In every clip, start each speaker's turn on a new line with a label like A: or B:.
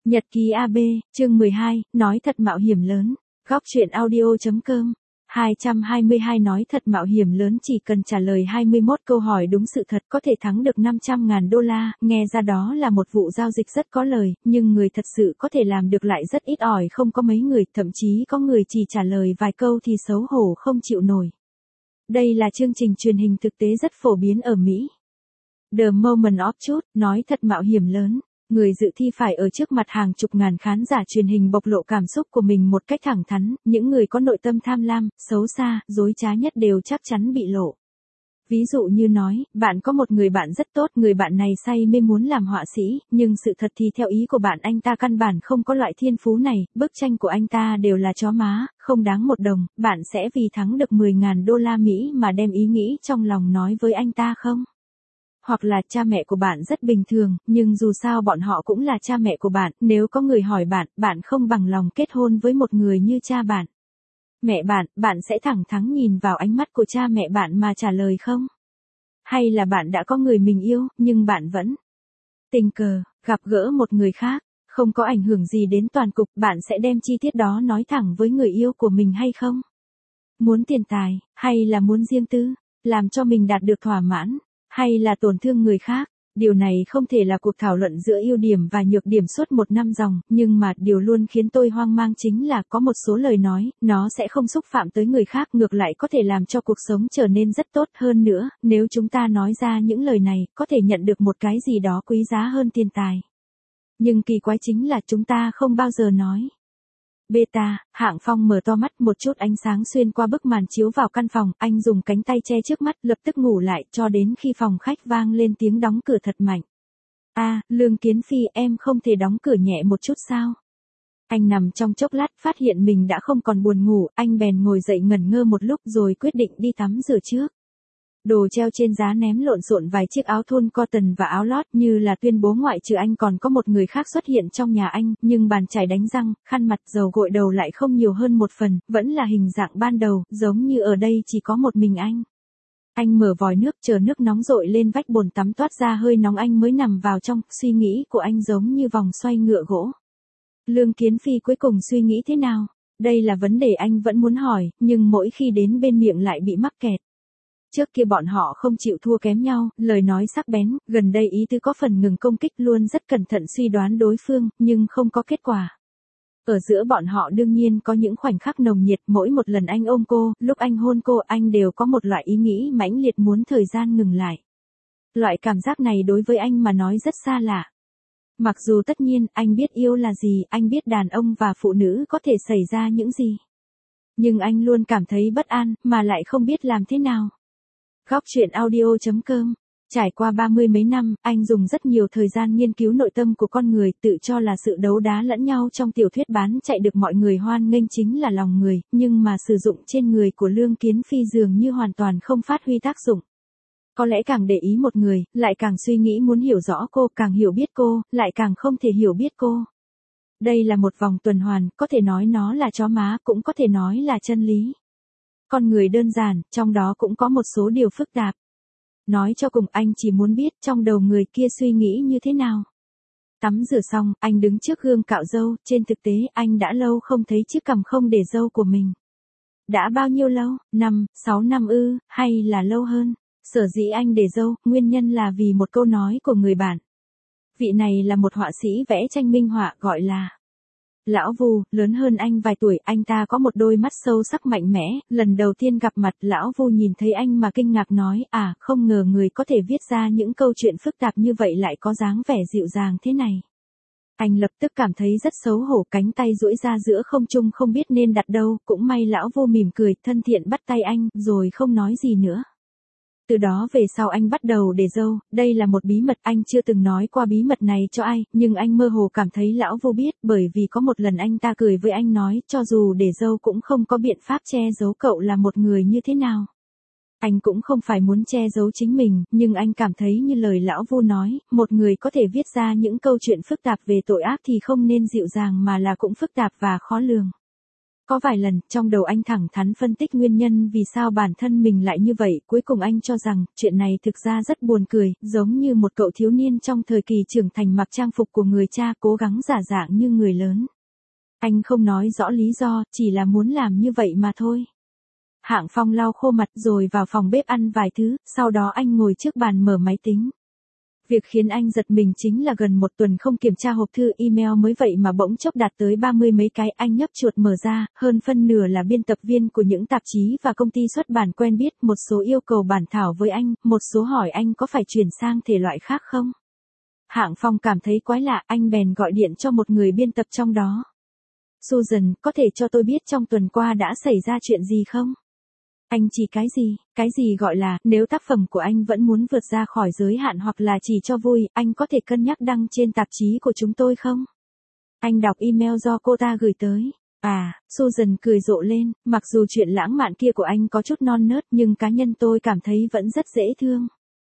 A: Nhật ký AB, chương 12, nói thật mạo hiểm lớn. Góc truyện audio.com 222 nói thật mạo hiểm lớn chỉ cần trả lời 21 câu hỏi đúng sự thật có thể thắng được $500.000, nghe ra đó là một vụ giao dịch rất có lời, nhưng người thật sự có thể làm được lại rất ít ỏi, không có mấy người, thậm chí có người chỉ trả lời vài câu thì xấu hổ không chịu nổi. Đây là chương trình truyền hình thực tế rất phổ biến ở Mỹ. The Moment of Truth, nói thật mạo hiểm lớn. Người dự thi phải ở trước mặt hàng chục ngàn khán giả truyền hình bộc lộ cảm xúc của mình một cách thẳng thắn, những người có nội tâm tham lam, xấu xa, dối trá nhất đều chắc chắn bị lộ. Ví dụ như nói, bạn có một người bạn rất tốt, người bạn này say mê muốn làm họa sĩ, nhưng sự thật thì theo ý của bạn anh ta căn bản không có loại thiên phú này, bức tranh của anh ta đều là chó má, không đáng một đồng, bạn sẽ vì thắng được $10.000 Mỹ mà đem ý nghĩ trong lòng nói với anh ta không? Hoặc là cha mẹ của bạn rất bình thường, nhưng dù sao bọn họ cũng là cha mẹ của bạn, nếu có người hỏi bạn, bạn không bằng lòng kết hôn với một người như cha bạn. Mẹ bạn sẽ thẳng thắn nhìn vào ánh mắt của cha mẹ bạn mà trả lời không? Hay là bạn đã có người mình yêu, nhưng bạn vẫn tình cờ, gặp gỡ một người khác, không có ảnh hưởng gì đến toàn cục, bạn sẽ đem chi tiết đó nói thẳng với người yêu của mình hay không? Muốn tiền tài, hay là muốn riêng tư, làm cho mình đạt được thỏa mãn? Hay là tổn thương người khác? Điều này không thể là cuộc thảo luận giữa ưu điểm và nhược điểm suốt một năm dòng, nhưng mà điều luôn khiến tôi hoang mang chính là có một số lời nói, nó sẽ không xúc phạm tới người khác, ngược lại có thể làm cho cuộc sống trở nên rất tốt hơn nữa, nếu chúng ta nói ra những lời này, có thể nhận được một cái gì đó quý giá hơn tiền tài. Nhưng kỳ quái chính là chúng ta không bao giờ nói. Beta, Hạng Phong mở to mắt, một chút ánh sáng xuyên qua bức màn chiếu vào căn phòng, anh dùng cánh tay che trước mắt, lập tức ngủ lại, cho đến khi phòng khách vang lên tiếng đóng cửa thật mạnh. Lương Kiến Phi, em không thể đóng cửa nhẹ một chút sao? Anh nằm trong chốc lát, phát hiện mình đã không còn buồn ngủ, anh bèn ngồi dậy ngẩn ngơ một lúc rồi quyết định đi tắm rửa trước. Đồ treo trên giá ném lộn xộn vài chiếc áo thun cotton và áo lót như là tuyên bố ngoại trừ anh còn có một người khác xuất hiện trong nhà anh, nhưng bàn chải đánh răng, khăn mặt, dầu gội đầu lại không nhiều hơn một phần, vẫn là hình dạng ban đầu, giống như ở đây chỉ có một mình anh. Anh mở vòi nước, chờ nước nóng dội lên vách bồn tắm toát ra hơi nóng, anh mới nằm vào trong, suy nghĩ của anh giống như vòng xoay ngựa gỗ. Lương Kiến Phi cuối cùng suy nghĩ thế nào? Đây là vấn đề anh vẫn muốn hỏi, nhưng mỗi khi đến bên miệng lại bị mắc kẹt. Trước kia bọn họ không chịu thua kém nhau, lời nói sắc bén, gần đây ý tứ có phần ngừng công kích, luôn rất cẩn thận suy đoán đối phương, nhưng không có kết quả. Ở giữa bọn họ đương nhiên có những khoảnh khắc nồng nhiệt, mỗi một lần anh ôm cô, lúc anh hôn cô, anh đều có một loại ý nghĩ mãnh liệt muốn thời gian ngừng lại. Loại cảm giác này đối với anh mà nói rất xa lạ. Mặc dù tất nhiên, anh biết yêu là gì, anh biết đàn ông và phụ nữ có thể xảy ra những gì. Nhưng anh luôn cảm thấy bất an, mà lại không biết làm thế nào. Góc truyện audio.com. Trải qua 30 mấy năm, anh dùng rất nhiều thời gian nghiên cứu nội tâm của con người, tự cho là sự đấu đá lẫn nhau trong tiểu thuyết bán chạy được mọi người hoan nghênh chính là lòng người, nhưng mà sử dụng trên người của Lương Kiến Phi dường như hoàn toàn không phát huy tác dụng. Có lẽ càng để ý một người, lại càng suy nghĩ muốn hiểu rõ cô, càng hiểu biết cô, lại càng không thể hiểu biết cô. Đây là một vòng tuần hoàn, có thể nói nó là chó má, cũng có thể nói là chân lý. Con người đơn giản, trong đó cũng có một số điều phức tạp. Nói cho cùng anh chỉ muốn biết trong đầu người kia suy nghĩ như thế nào. Tắm rửa xong, anh đứng trước gương cạo râu, trên thực tế anh đã lâu không thấy chiếc cằm không để râu của mình. Đã bao nhiêu lâu, 6 năm ư, hay là lâu hơn? Sở dĩ anh để râu, nguyên nhân là vì một câu nói của người bạn. Vị này là một họa sĩ vẽ tranh minh họa gọi là Lão Vu, lớn hơn anh vài tuổi, anh ta có một đôi mắt sâu sắc mạnh mẽ, lần đầu tiên gặp mặt Lão Vu nhìn thấy anh mà kinh ngạc nói, không ngờ người có thể viết ra những câu chuyện phức tạp như vậy lại có dáng vẻ dịu dàng thế này. Anh lập tức cảm thấy rất xấu hổ, cánh tay duỗi ra giữa không trung không biết nên đặt đâu, cũng may Lão Vu mỉm cười, thân thiện bắt tay anh, rồi không nói gì nữa. Từ đó về sau anh bắt đầu để râu, đây là một bí mật, anh chưa từng nói qua bí mật này cho ai, nhưng anh mơ hồ cảm thấy Lão Vu biết, bởi vì có một lần anh ta cười với anh nói, cho dù để râu cũng không có biện pháp che giấu cậu là một người như thế nào. Anh cũng không phải muốn che giấu chính mình, nhưng anh cảm thấy như lời Lão Vu nói, một người có thể viết ra những câu chuyện phức tạp về tội ác thì không nên dịu dàng mà là cũng phức tạp và khó lường. Có vài lần, trong đầu anh thẳng thắn phân tích nguyên nhân vì sao bản thân mình lại như vậy, cuối cùng anh cho rằng, chuyện này thực ra rất buồn cười, giống như một cậu thiếu niên trong thời kỳ trưởng thành mặc trang phục của người cha cố gắng giả dạng như người lớn. Anh không nói rõ lý do, chỉ là muốn làm như vậy mà thôi. Hạng Phong lau khô mặt rồi vào phòng bếp ăn vài thứ, sau đó anh ngồi trước bàn mở máy tính. Việc khiến anh giật mình chính là gần một tuần không kiểm tra hộp thư email mới vậy mà bỗng chốc đạt tới 30 mấy cái, anh nhấp chuột mở ra, hơn phân nửa là biên tập viên của những tạp chí và công ty xuất bản quen biết, một số yêu cầu bản thảo với anh, một số hỏi anh có phải chuyển sang thể loại khác không. Hạng Phong cảm thấy quái lạ, anh bèn gọi điện cho một người biên tập trong đó. Susan, có thể cho tôi biết trong tuần qua đã xảy ra chuyện gì không? Anh chỉ cái gì gọi là, nếu tác phẩm của anh vẫn muốn vượt ra khỏi giới hạn hoặc là chỉ cho vui, anh có thể cân nhắc đăng trên tạp chí của chúng tôi không? Anh đọc email do cô ta gửi tới. À, Susan cười rộ lên, mặc dù chuyện lãng mạn kia của anh có chút non nớt nhưng cá nhân tôi cảm thấy vẫn rất dễ thương.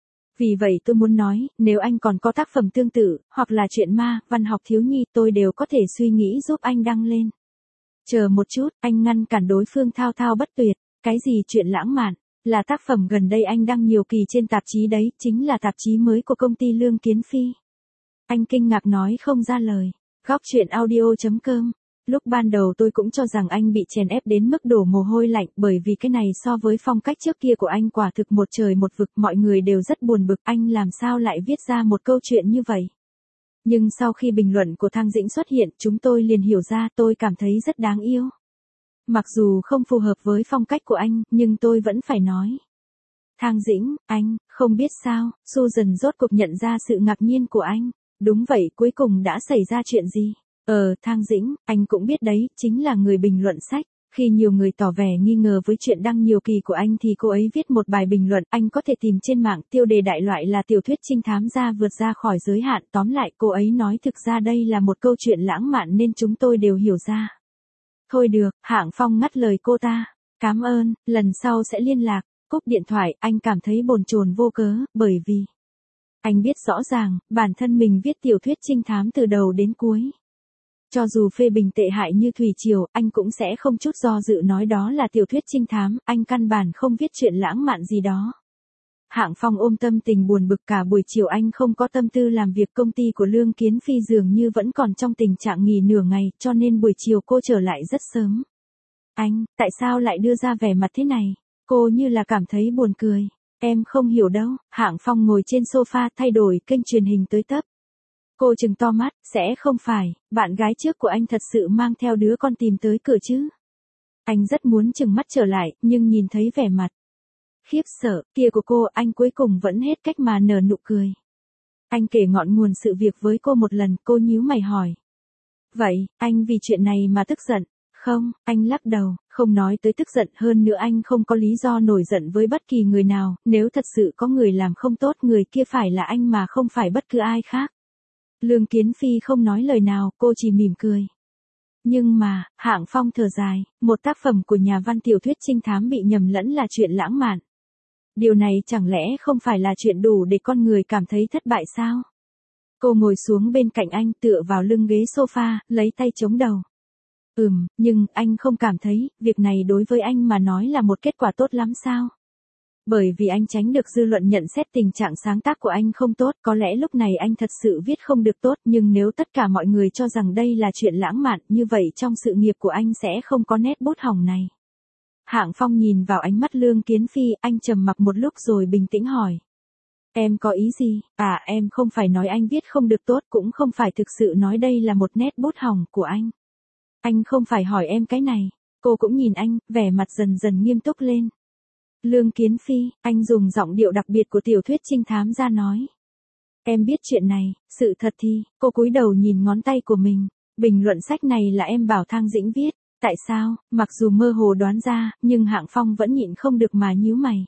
A: Vì vậy tôi muốn nói, nếu anh còn có tác phẩm tương tự, hoặc là chuyện ma, văn học thiếu nhi, tôi đều có thể suy nghĩ giúp anh đăng lên. Chờ một chút, anh ngăn cản đối phương thao thao bất tuyệt. Cái gì chuyện lãng mạn, là tác phẩm gần đây anh đăng nhiều kỳ trên tạp chí đấy, chính là tạp chí mới của công ty Lương Kiến Phi. Anh kinh ngạc nói không ra lời. Góc chuyện audio.com. Lúc ban đầu tôi cũng cho rằng anh bị chèn ép đến mức đổ mồ hôi lạnh, bởi vì cái này so với phong cách trước kia của anh quả thực một trời một vực, mọi người đều rất buồn bực, anh làm sao lại viết ra một câu chuyện như vậy. Nhưng sau khi bình luận của Thang Dĩnh xuất hiện, chúng tôi liền hiểu ra, tôi cảm thấy rất đáng yêu. Mặc dù không phù hợp với phong cách của anh, nhưng tôi vẫn phải nói. Thang Dĩnh, anh, không biết sao, Susan rốt cuộc nhận ra sự ngạc nhiên của anh. Đúng vậy, cuối cùng đã xảy ra chuyện gì? Thang Dĩnh, anh cũng biết đấy, chính là người bình luận sách. Khi nhiều người tỏ vẻ nghi ngờ với chuyện đăng nhiều kỳ của anh thì cô ấy viết một bài bình luận, anh có thể tìm trên mạng, tiêu đề đại loại là tiểu thuyết trinh thám gia vượt ra khỏi giới hạn. Tóm lại, cô ấy nói thực ra đây là một câu chuyện lãng mạn nên chúng tôi đều hiểu ra. Thôi được, Hạng Phong ngắt lời cô ta. Cảm ơn, lần sau sẽ liên lạc. Cúp điện thoại, anh cảm thấy bồn chồn vô cớ, bởi vì anh biết rõ ràng, bản thân mình viết tiểu thuyết trinh thám từ đầu đến cuối. Cho dù phê bình tệ hại như thủy triều, anh cũng sẽ không chút do dự nói đó là tiểu thuyết trinh thám, anh căn bản không viết chuyện lãng mạn gì đó. Hạng Phong ôm tâm tình buồn bực, cả buổi chiều anh không có tâm tư làm việc, công ty của Lương Kiến Phi dường như vẫn còn trong tình trạng nghỉ nửa ngày, cho nên buổi chiều cô trở lại rất sớm. Anh, tại sao lại đưa ra vẻ mặt thế này? Cô như là cảm thấy buồn cười. Em không hiểu đâu. Hạng Phong ngồi trên sofa thay đổi kênh truyền hình tới tấp. Cô trừng to mắt, sẽ không phải, bạn gái trước của anh thật sự mang theo đứa con tìm tới cửa chứ? Anh rất muốn trừng mắt trở lại, nhưng nhìn thấy vẻ mặt khiếp sợ kia của cô, anh cuối cùng vẫn hết cách mà nở nụ cười. Anh kể ngọn nguồn sự việc với cô một lần, cô nhíu mày hỏi. Vậy, anh vì chuyện này mà tức giận? Không, anh lắc đầu, không nói tới tức giận, hơn nữa anh không có lý do nổi giận với bất kỳ người nào, nếu thật sự có người làm không tốt, người kia phải là anh mà không phải bất cứ ai khác. Lương Kiến Phi không nói lời nào, cô chỉ mỉm cười. Nhưng mà, Hạng Phong thở dài, một tác phẩm của nhà văn tiểu thuyết trinh thám bị nhầm lẫn là chuyện lãng mạn. Điều này chẳng lẽ không phải là chuyện đủ để con người cảm thấy thất bại sao? Cô ngồi xuống bên cạnh anh, tựa vào lưng ghế sofa, lấy tay chống đầu. Nhưng anh không cảm thấy, việc này đối với anh mà nói là một kết quả tốt lắm sao? Bởi vì anh tránh được dư luận nhận xét tình trạng sáng tác của anh không tốt, có lẽ lúc này anh thật sự viết không được tốt, nhưng nếu tất cả mọi người cho rằng đây là chuyện lãng mạn, như vậy trong sự nghiệp của anh sẽ không có nét bút hỏng này. Hạng Phong nhìn vào ánh mắt Lương Kiến Phi, anh trầm mặc một lúc rồi bình tĩnh hỏi. Em có ý gì? Em không phải nói anh viết không được tốt, cũng không phải thực sự nói đây là một nét bút hỏng của anh. Anh không phải hỏi em cái này. Cô cũng nhìn anh, vẻ mặt dần dần nghiêm túc lên. Lương Kiến Phi, anh dùng giọng điệu đặc biệt của tiểu thuyết trinh thám ra nói. Em biết chuyện này, sự thật thì, cô cúi đầu nhìn ngón tay của mình. Bình luận sách này là em bảo Thang Dĩnh viết. Tại sao? Mặc dù mơ hồ đoán ra, nhưng Hạng Phong vẫn nhịn không được mà nhíu mày.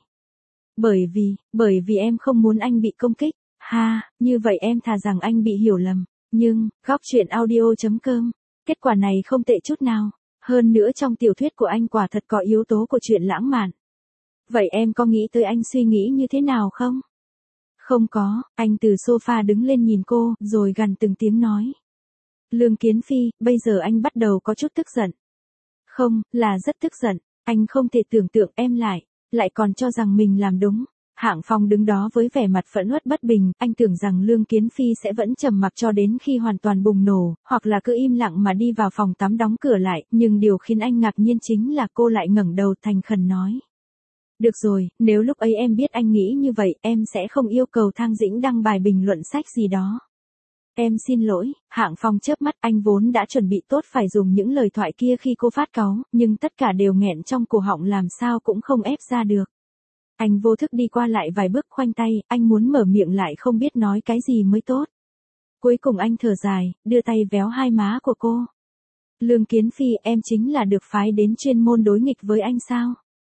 A: Bởi vì em không muốn anh bị công kích. Như vậy em thà rằng anh bị hiểu lầm. Nhưng, góc chuyện audio.com, kết quả này không tệ chút nào. Hơn nữa trong tiểu thuyết của anh quả thật có yếu tố của chuyện lãng mạn. Vậy em có nghĩ tới anh suy nghĩ như thế nào không? Không có, anh từ sofa đứng lên nhìn cô, rồi gằn từng tiếng nói. Lương Kiến Phi, bây giờ anh bắt đầu có chút tức giận. Không, là rất tức giận, anh không thể tưởng tượng em lại còn cho rằng mình làm đúng. Hạng Phong đứng đó với vẻ mặt phẫn uất bất bình, anh tưởng rằng Lương Kiến Phi sẽ vẫn trầm mặc cho đến khi hoàn toàn bùng nổ, hoặc là cứ im lặng mà đi vào phòng tắm đóng cửa lại, nhưng điều khiến anh ngạc nhiên chính là cô lại ngẩng đầu thành khẩn nói. Được rồi, nếu lúc ấy em biết anh nghĩ như vậy, em sẽ không yêu cầu Thang Dĩnh đăng bài bình luận sách gì đó. Em xin lỗi, Hạng Phong chớp mắt, anh vốn đã chuẩn bị tốt phải dùng những lời thoại kia khi cô phát cáu, nhưng tất cả đều nghẹn trong cổ họng làm sao cũng không ép ra được. Anh vô thức đi qua lại vài bước khoanh tay, anh muốn mở miệng lại không biết nói cái gì mới tốt. Cuối cùng anh thở dài, đưa tay véo hai má của cô. Lương Kiến Phi, em chính là được phái đến chuyên môn đối nghịch với anh sao?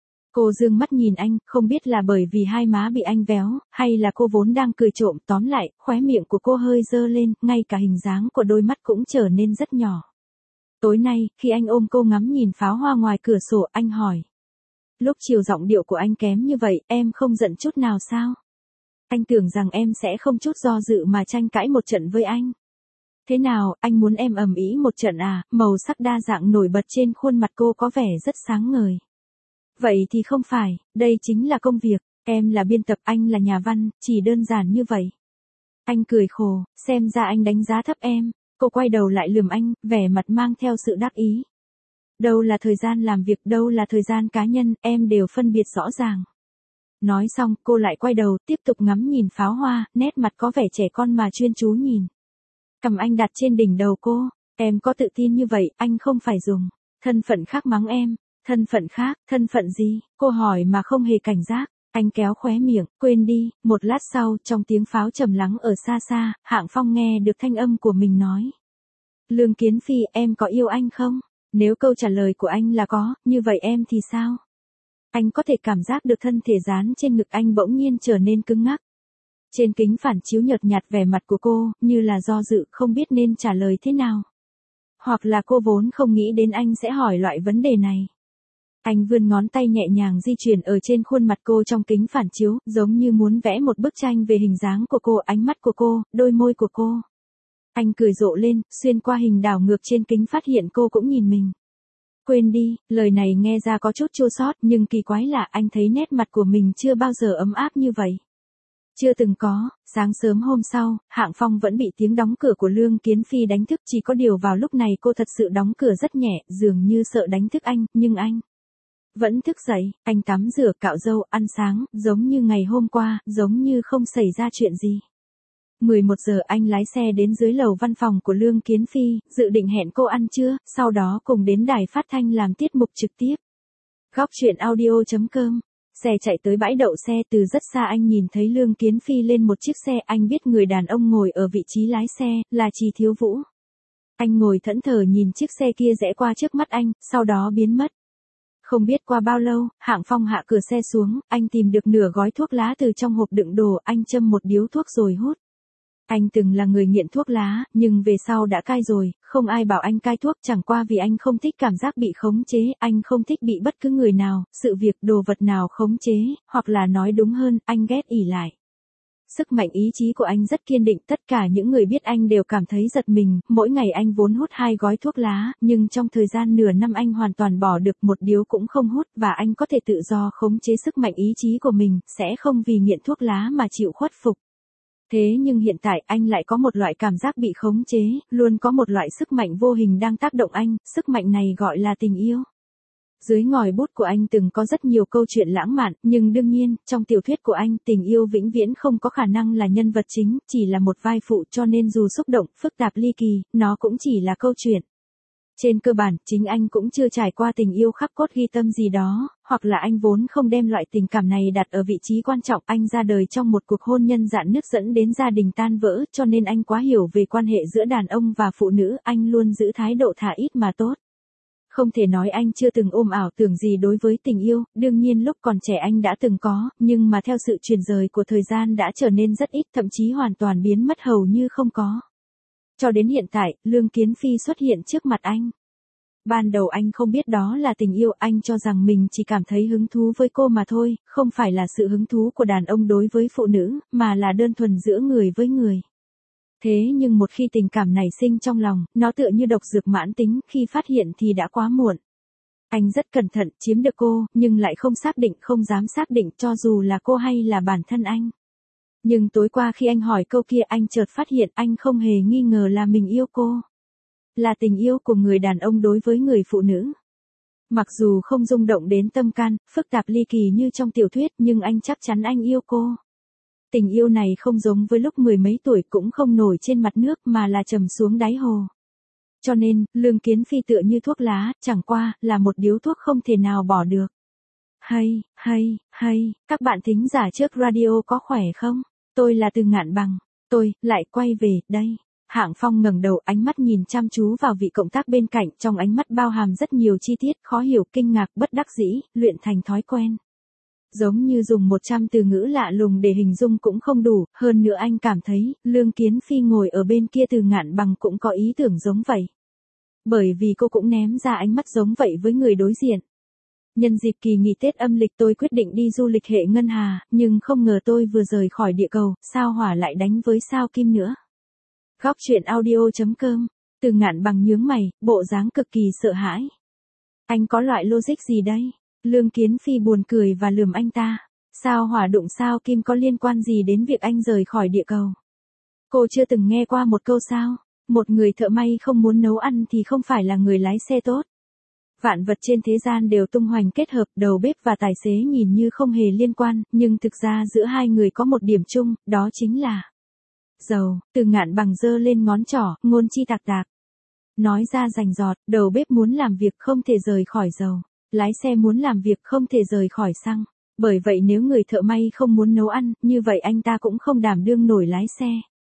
A: Cô dương mắt nhìn anh, không biết là bởi vì hai má bị anh véo, hay là cô vốn đang cười trộm, tóm lại, khóe miệng của cô hơi dơ lên, ngay cả hình dáng của đôi mắt cũng trở nên rất nhỏ. Tối nay, khi anh ôm cô ngắm nhìn pháo hoa ngoài cửa sổ, anh hỏi. Lúc chiều giọng điệu của anh kém như vậy, em không giận chút nào sao? Anh tưởng rằng em sẽ không chút do dự mà tranh cãi một trận với anh. Thế nào, anh muốn em ầm ĩ một trận à? Màu sắc đa dạng nổi bật trên khuôn mặt cô có vẻ rất sáng ngời. Vậy thì không phải, đây chính là công việc, em là biên tập, anh là nhà văn, chỉ đơn giản như vậy. Anh cười khổ, xem ra anh đánh giá thấp em. Cô quay đầu lại lườm anh, vẻ mặt mang theo sự đắc ý. Đâu là thời gian làm việc, đâu là thời gian cá nhân, em đều phân biệt rõ ràng. Nói xong, cô lại quay đầu, tiếp tục ngắm nhìn pháo hoa, nét mặt có vẻ trẻ con mà chuyên chú nhìn. Cầm anh đặt trên đỉnh đầu cô, em có tự tin như vậy, anh không phải dùng thân phận khác mắng em. Thân phận khác, thân phận gì? Cô hỏi mà không hề cảnh giác. Anh kéo khóe miệng, quên đi. Một lát sau, trong tiếng pháo trầm lắng ở xa xa, Hạng Phong nghe được thanh âm của mình nói. Lương Kiến Phi, em có yêu anh không? Nếu câu trả lời của anh là có, như vậy em thì sao? Anh có thể cảm giác được thân thể dán trên ngực anh bỗng nhiên trở nên cứng ngắc. Trên kính phản chiếu nhợt nhạt vẻ mặt của cô, như là do dự không biết nên trả lời thế nào. Hoặc là cô vốn không nghĩ đến anh sẽ hỏi loại vấn đề này. Anh vươn ngón tay nhẹ nhàng di chuyển ở trên khuôn mặt cô trong kính phản chiếu, giống như muốn vẽ một bức tranh về hình dáng của cô, ánh mắt của cô, đôi môi của cô. Anh cười rộ lên, xuyên qua hình đảo ngược trên kính phát hiện cô cũng nhìn mình. Quên đi, lời này nghe ra có chút chua xót, nhưng kỳ quái là anh thấy nét mặt của mình chưa bao giờ ấm áp như vậy. Chưa từng có. Sáng sớm hôm sau, Hạng Phong vẫn bị tiếng đóng cửa của Lương Kiến Phi đánh thức, chỉ có điều vào lúc này cô thật sự đóng cửa rất nhẹ, dường như sợ đánh thức anh, nhưng anh vẫn thức dậy. Anh tắm rửa, cạo râu, ăn sáng, giống như ngày hôm qua, giống như không xảy ra chuyện gì. 11 giờ anh lái xe đến dưới lầu văn phòng của Lương Kiến Phi, dự định hẹn cô ăn trưa, sau đó cùng đến đài phát thanh làm tiết mục trực tiếp. Góc truyện audio.com. Xe chạy tới bãi đậu xe, từ rất xa anh nhìn thấy Lương Kiến Phi lên một chiếc xe, anh biết người đàn ông ngồi ở vị trí lái xe, là Trì Thiếu Vũ. Anh ngồi thẫn thờ nhìn chiếc xe kia rẽ qua trước mắt anh, sau đó biến mất. Không biết qua bao lâu, Hạng Phong hạ cửa xe xuống, anh tìm được nửa gói thuốc lá từ trong hộp đựng đồ, anh châm một điếu thuốc rồi hút. Anh từng là người nghiện thuốc lá, nhưng về sau đã cai rồi, không ai bảo anh cai thuốc, chẳng qua vì anh không thích cảm giác bị khống chế, anh không thích bị bất cứ người nào, sự việc, đồ vật nào khống chế, hoặc là nói đúng hơn, anh ghét ỷ lại. Sức mạnh ý chí của anh rất kiên định, tất cả những người biết anh đều cảm thấy giật mình, mỗi ngày anh vốn hút 2 gói thuốc lá, nhưng trong thời gian nửa năm anh hoàn toàn bỏ được một điếu cũng không hút, và anh có thể tự do khống chế sức mạnh ý chí của mình, sẽ không vì nghiện thuốc lá mà chịu khuất phục. Thế nhưng hiện tại anh lại có một loại cảm giác bị khống chế, luôn có một loại sức mạnh vô hình đang tác động anh, sức mạnh này gọi là tình yêu. Dưới ngòi bút của anh từng có rất nhiều câu chuyện lãng mạn, nhưng đương nhiên, trong tiểu thuyết của anh, tình yêu vĩnh viễn không có khả năng là nhân vật chính, chỉ là một vai phụ, cho nên dù xúc động, phức tạp ly kỳ, nó cũng chỉ là câu chuyện. Trên cơ bản, chính anh cũng chưa trải qua tình yêu khắc cốt ghi tâm gì đó, hoặc là anh vốn không đem loại tình cảm này đặt ở vị trí quan trọng. Anh ra đời trong một cuộc hôn nhân rạn nứt dẫn đến gia đình tan vỡ, cho nên anh quá hiểu về quan hệ giữa đàn ông và phụ nữ, anh luôn giữ thái độ thà ít mà tốt. Không thể nói anh chưa từng ôm ảo tưởng gì đối với tình yêu, đương nhiên lúc còn trẻ anh đã từng có, nhưng mà theo sự chuyển rời của thời gian đã trở nên rất ít, thậm chí hoàn toàn biến mất hầu như không có. Cho đến hiện tại, Lương Kiến Phi xuất hiện trước mặt anh. Ban đầu anh không biết đó là tình yêu, anh cho rằng mình chỉ cảm thấy hứng thú với cô mà thôi, không phải là sự hứng thú của đàn ông đối với phụ nữ, mà là đơn thuần giữa người với người. Thế nhưng một khi tình cảm nảy sinh trong lòng, nó tựa như độc dược mãn tính, khi phát hiện thì đã quá muộn. Anh rất cẩn thận chiếm được cô, nhưng lại không xác định, không dám xác định cho dù là cô hay là bản thân anh. Nhưng tối qua khi anh hỏi câu kia anh chợt phát hiện anh không hề nghi ngờ là mình yêu cô. Là tình yêu của người đàn ông đối với người phụ nữ. Mặc dù không rung động đến tâm can, phức tạp ly kỳ như trong tiểu thuyết nhưng anh chắc chắn anh yêu cô. Tình yêu này không giống với lúc mười mấy tuổi cũng không nổi trên mặt nước mà là trầm xuống đáy hồ. Cho nên, Lương Kiến Phi tựa như thuốc lá, chẳng qua, là một điếu thuốc không thể nào bỏ được. Hay, các bạn thính giả trước radio có khỏe không? Tôi là Từ Ngạn Bằng, tôi, lại quay về, đây. Hạng Phong ngẩng đầu ánh mắt nhìn chăm chú vào vị cộng tác bên cạnh trong ánh mắt bao hàm rất nhiều chi tiết khó hiểu kinh ngạc bất đắc dĩ, luyện thành thói quen. Giống như dùng 100 từ ngữ lạ lùng để hình dung cũng không đủ, hơn nữa anh cảm thấy, Lương Kiến Phi ngồi ở bên kia Từ Ngạn Bằng cũng có ý tưởng giống vậy. Bởi vì cô cũng ném ra ánh mắt giống vậy với người đối diện. Nhân dịp kỳ nghỉ Tết âm lịch tôi quyết định đi du lịch hệ ngân hà, nhưng không ngờ tôi vừa rời khỏi địa cầu, sao hỏa lại đánh với sao kim nữa. Góc truyện audio.com, Từ Ngạn Bằng nhướng mày, bộ dáng cực kỳ sợ hãi. Anh có loại logic gì đây? Lương Kiến Phi buồn cười và lườm anh ta. Sao hỏa đụng sao kim có liên quan gì đến việc anh rời khỏi địa cầu? Cô chưa từng nghe qua một câu sao? Một người thợ may không muốn nấu ăn thì không phải là người lái xe tốt. Vạn vật trên thế gian đều tung hoành kết hợp, đầu bếp và tài xế nhìn như không hề liên quan, nhưng thực ra giữa hai người có một điểm chung, đó chính là dầu. Từ Ngạn Bằng giơ lên ngón trỏ, ngôn chi tạc tạc. Nói ra rành rọt, đầu bếp muốn làm việc không thể rời khỏi dầu. Lái xe muốn làm việc không thể rời khỏi xăng. Bởi vậy nếu người thợ may không muốn nấu ăn, như vậy anh ta cũng không đảm đương nổi lái xe.